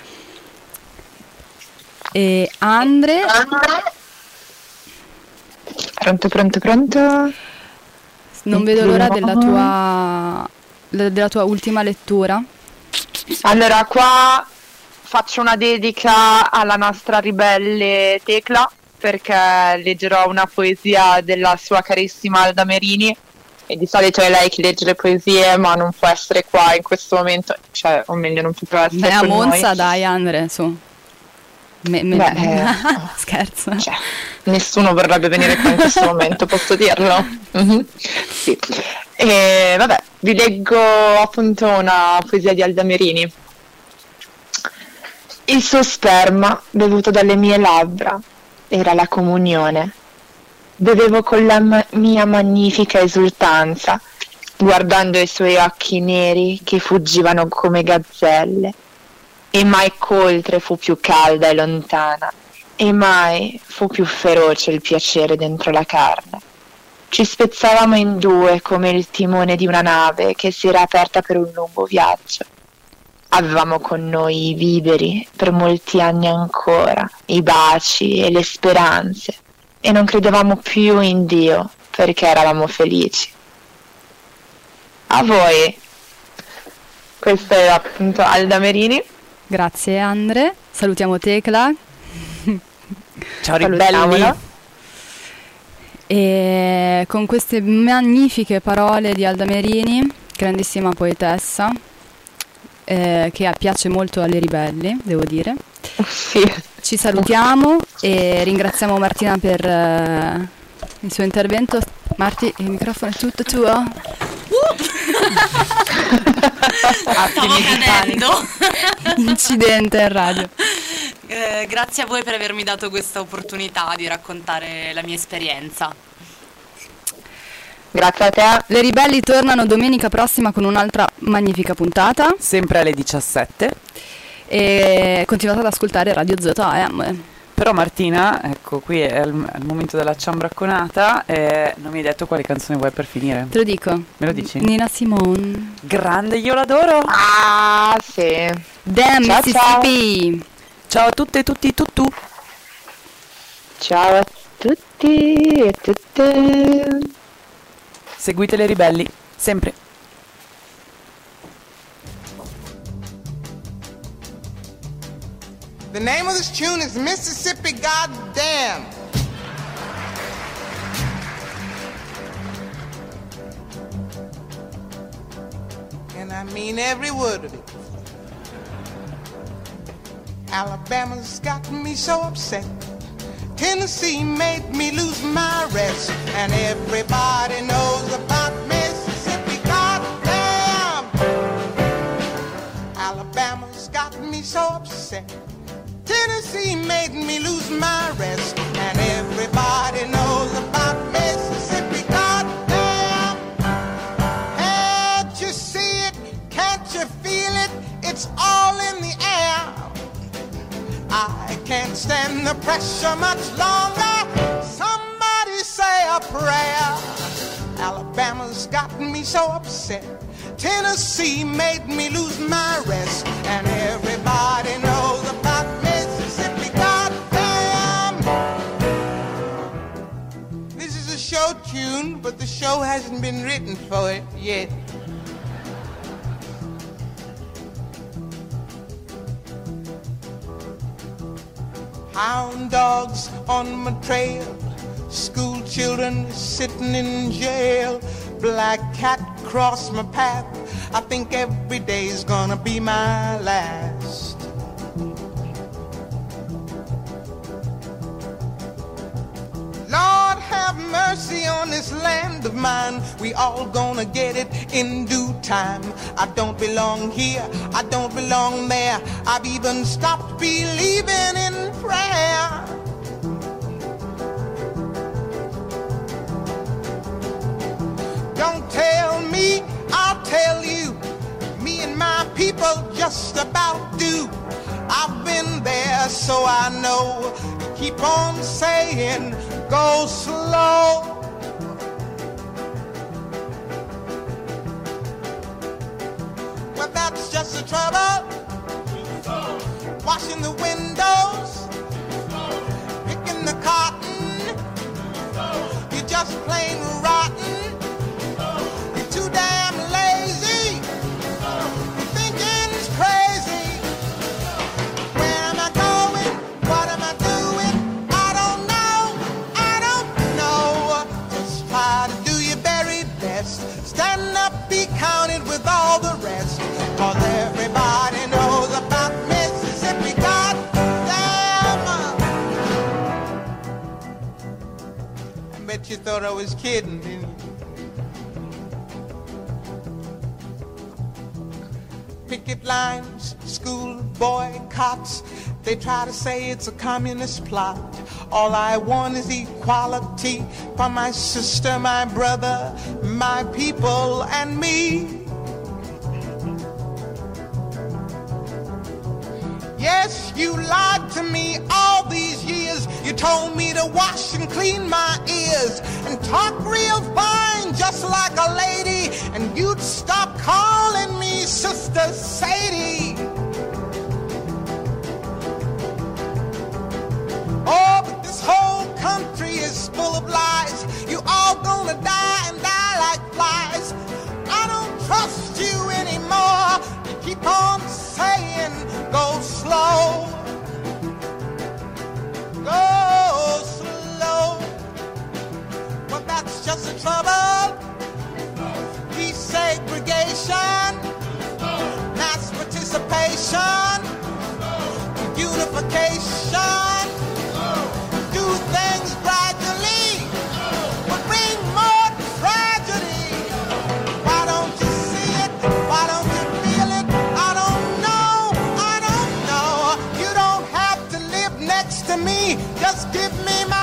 E Andre? Pronto? Non vedo l'ora della tua ultima lettura. Allora, qua faccio una dedica alla nostra ribelle Tecla, perché leggerò una poesia della sua carissima Alda Merini, e di solito è lei che legge le poesie, ma non può essere qua in questo momento, cioè, o meglio, non potrà essere a con Monza, noi. dai, Andre, su. Scherzo. Cioè, nessuno vorrebbe venire qua in questo momento, posso dirlo? Sì. E vabbè, vi leggo appunto una poesia di Alda Merini. Il suo sperma bevuto dalle mie labbra era la comunione. Bevevo con la mia magnifica esultanza, guardando i suoi occhi neri che fuggivano come gazzelle. E mai coltre fu più calda e lontana, e mai fu più feroce il piacere dentro la carne. Ci spezzavamo in due come il timone di una nave che si era aperta per un lungo viaggio. Avevamo con noi i viveri per molti anni ancora, i baci e le speranze, e non credevamo più in Dio perché eravamo felici. A voi. Questa è appunto Alda Merini. Grazie Andre, salutiamo Tecla. Ciao ribelli. E con queste magnifiche parole di Alda Merini, grandissima poetessa, che piace molto alle ribelli, devo dire. Sì. Ci salutiamo e ringraziamo Martina per il suo intervento. Marti, il microfono è tutto tuo. Stavo cadendo. Incidente in radio. Grazie a voi per avermi dato questa opportunità di raccontare la mia esperienza. Grazie a te. Le ribelli tornano domenica prossima con un'altra magnifica puntata, sempre alle 17, e continuate ad ascoltare Radio ZM. Però Martina, ecco, qui è il momento della ciambracconata, non mi hai detto quale canzone vuoi per finire. Te lo dico. Me lo dici? Nina Simone. Grande, io l'adoro. Ah, sì. Damn, Ciao, Mississippi. Ciao a tutte e tutti, tuttu. Ciao a tutti e tutte. Seguite le ribelli, sempre. The name of this tune is Mississippi Goddamn. And I mean every word of it. Alabama's gotten me so upset. Tennessee made me lose my rest. And everybody knows about Mississippi Goddamn. Alabama's gotten me so upset. Tennessee made me lose my rest. And everybody knows about Mississippi Goddamn. Can't you see it? Can't you feel it? It's all in the air. I can't stand the pressure much longer. Somebody say a prayer. Alabama's gotten me so upset. Tennessee made me lose my rest. And everybody knows about Mississippi Goddamn. This is a show tune, but the show hasn't been written for it yet. Hound dogs on my trail, school children sitting in jail, black cat cross my path. I think every day's gonna be my last. Lord have mercy on this land of mine. We all gonna get it in due time. I don't belong here, I don't belong there. I've even stopped believing in prayer. Don't tell me, I'll tell you. Me and my people just about do. I've been there, so I know. Keep on saying, go slow. Well, that's just the trouble. Washing the windows, picking the cotton. You're just plain rotten. You're too damn lazy. Your thinking's crazy. Where am I going? What am I doing? I don't know. Just try to do your very best. Stand up, be counted with all the rest. 'Cause everybody knows about Mississippi. Goddamn! I bet you thought I was kidding, didn't you? Picket lines, school boycotts. They try to say it's a communist plot. All I want is equality for my sister, my brother, my people, and me. Yes, you lied to me all these years. You told me to wash and clean my ears and talk real fine, just like a lady. And you'd stop calling me Sister Sadie. Oh, but this whole country is full of lies. You all gonna die and die like flies. I don't trust you anymore. You keep on saying, go slow. Go slow. Well, that's just the trouble. Desegregation, mass participation, unification. Do things gradually, but bring more tragedy. Why don't you see it? Why don't you feel it? I don't know. You don't have to live next to me. Just give me my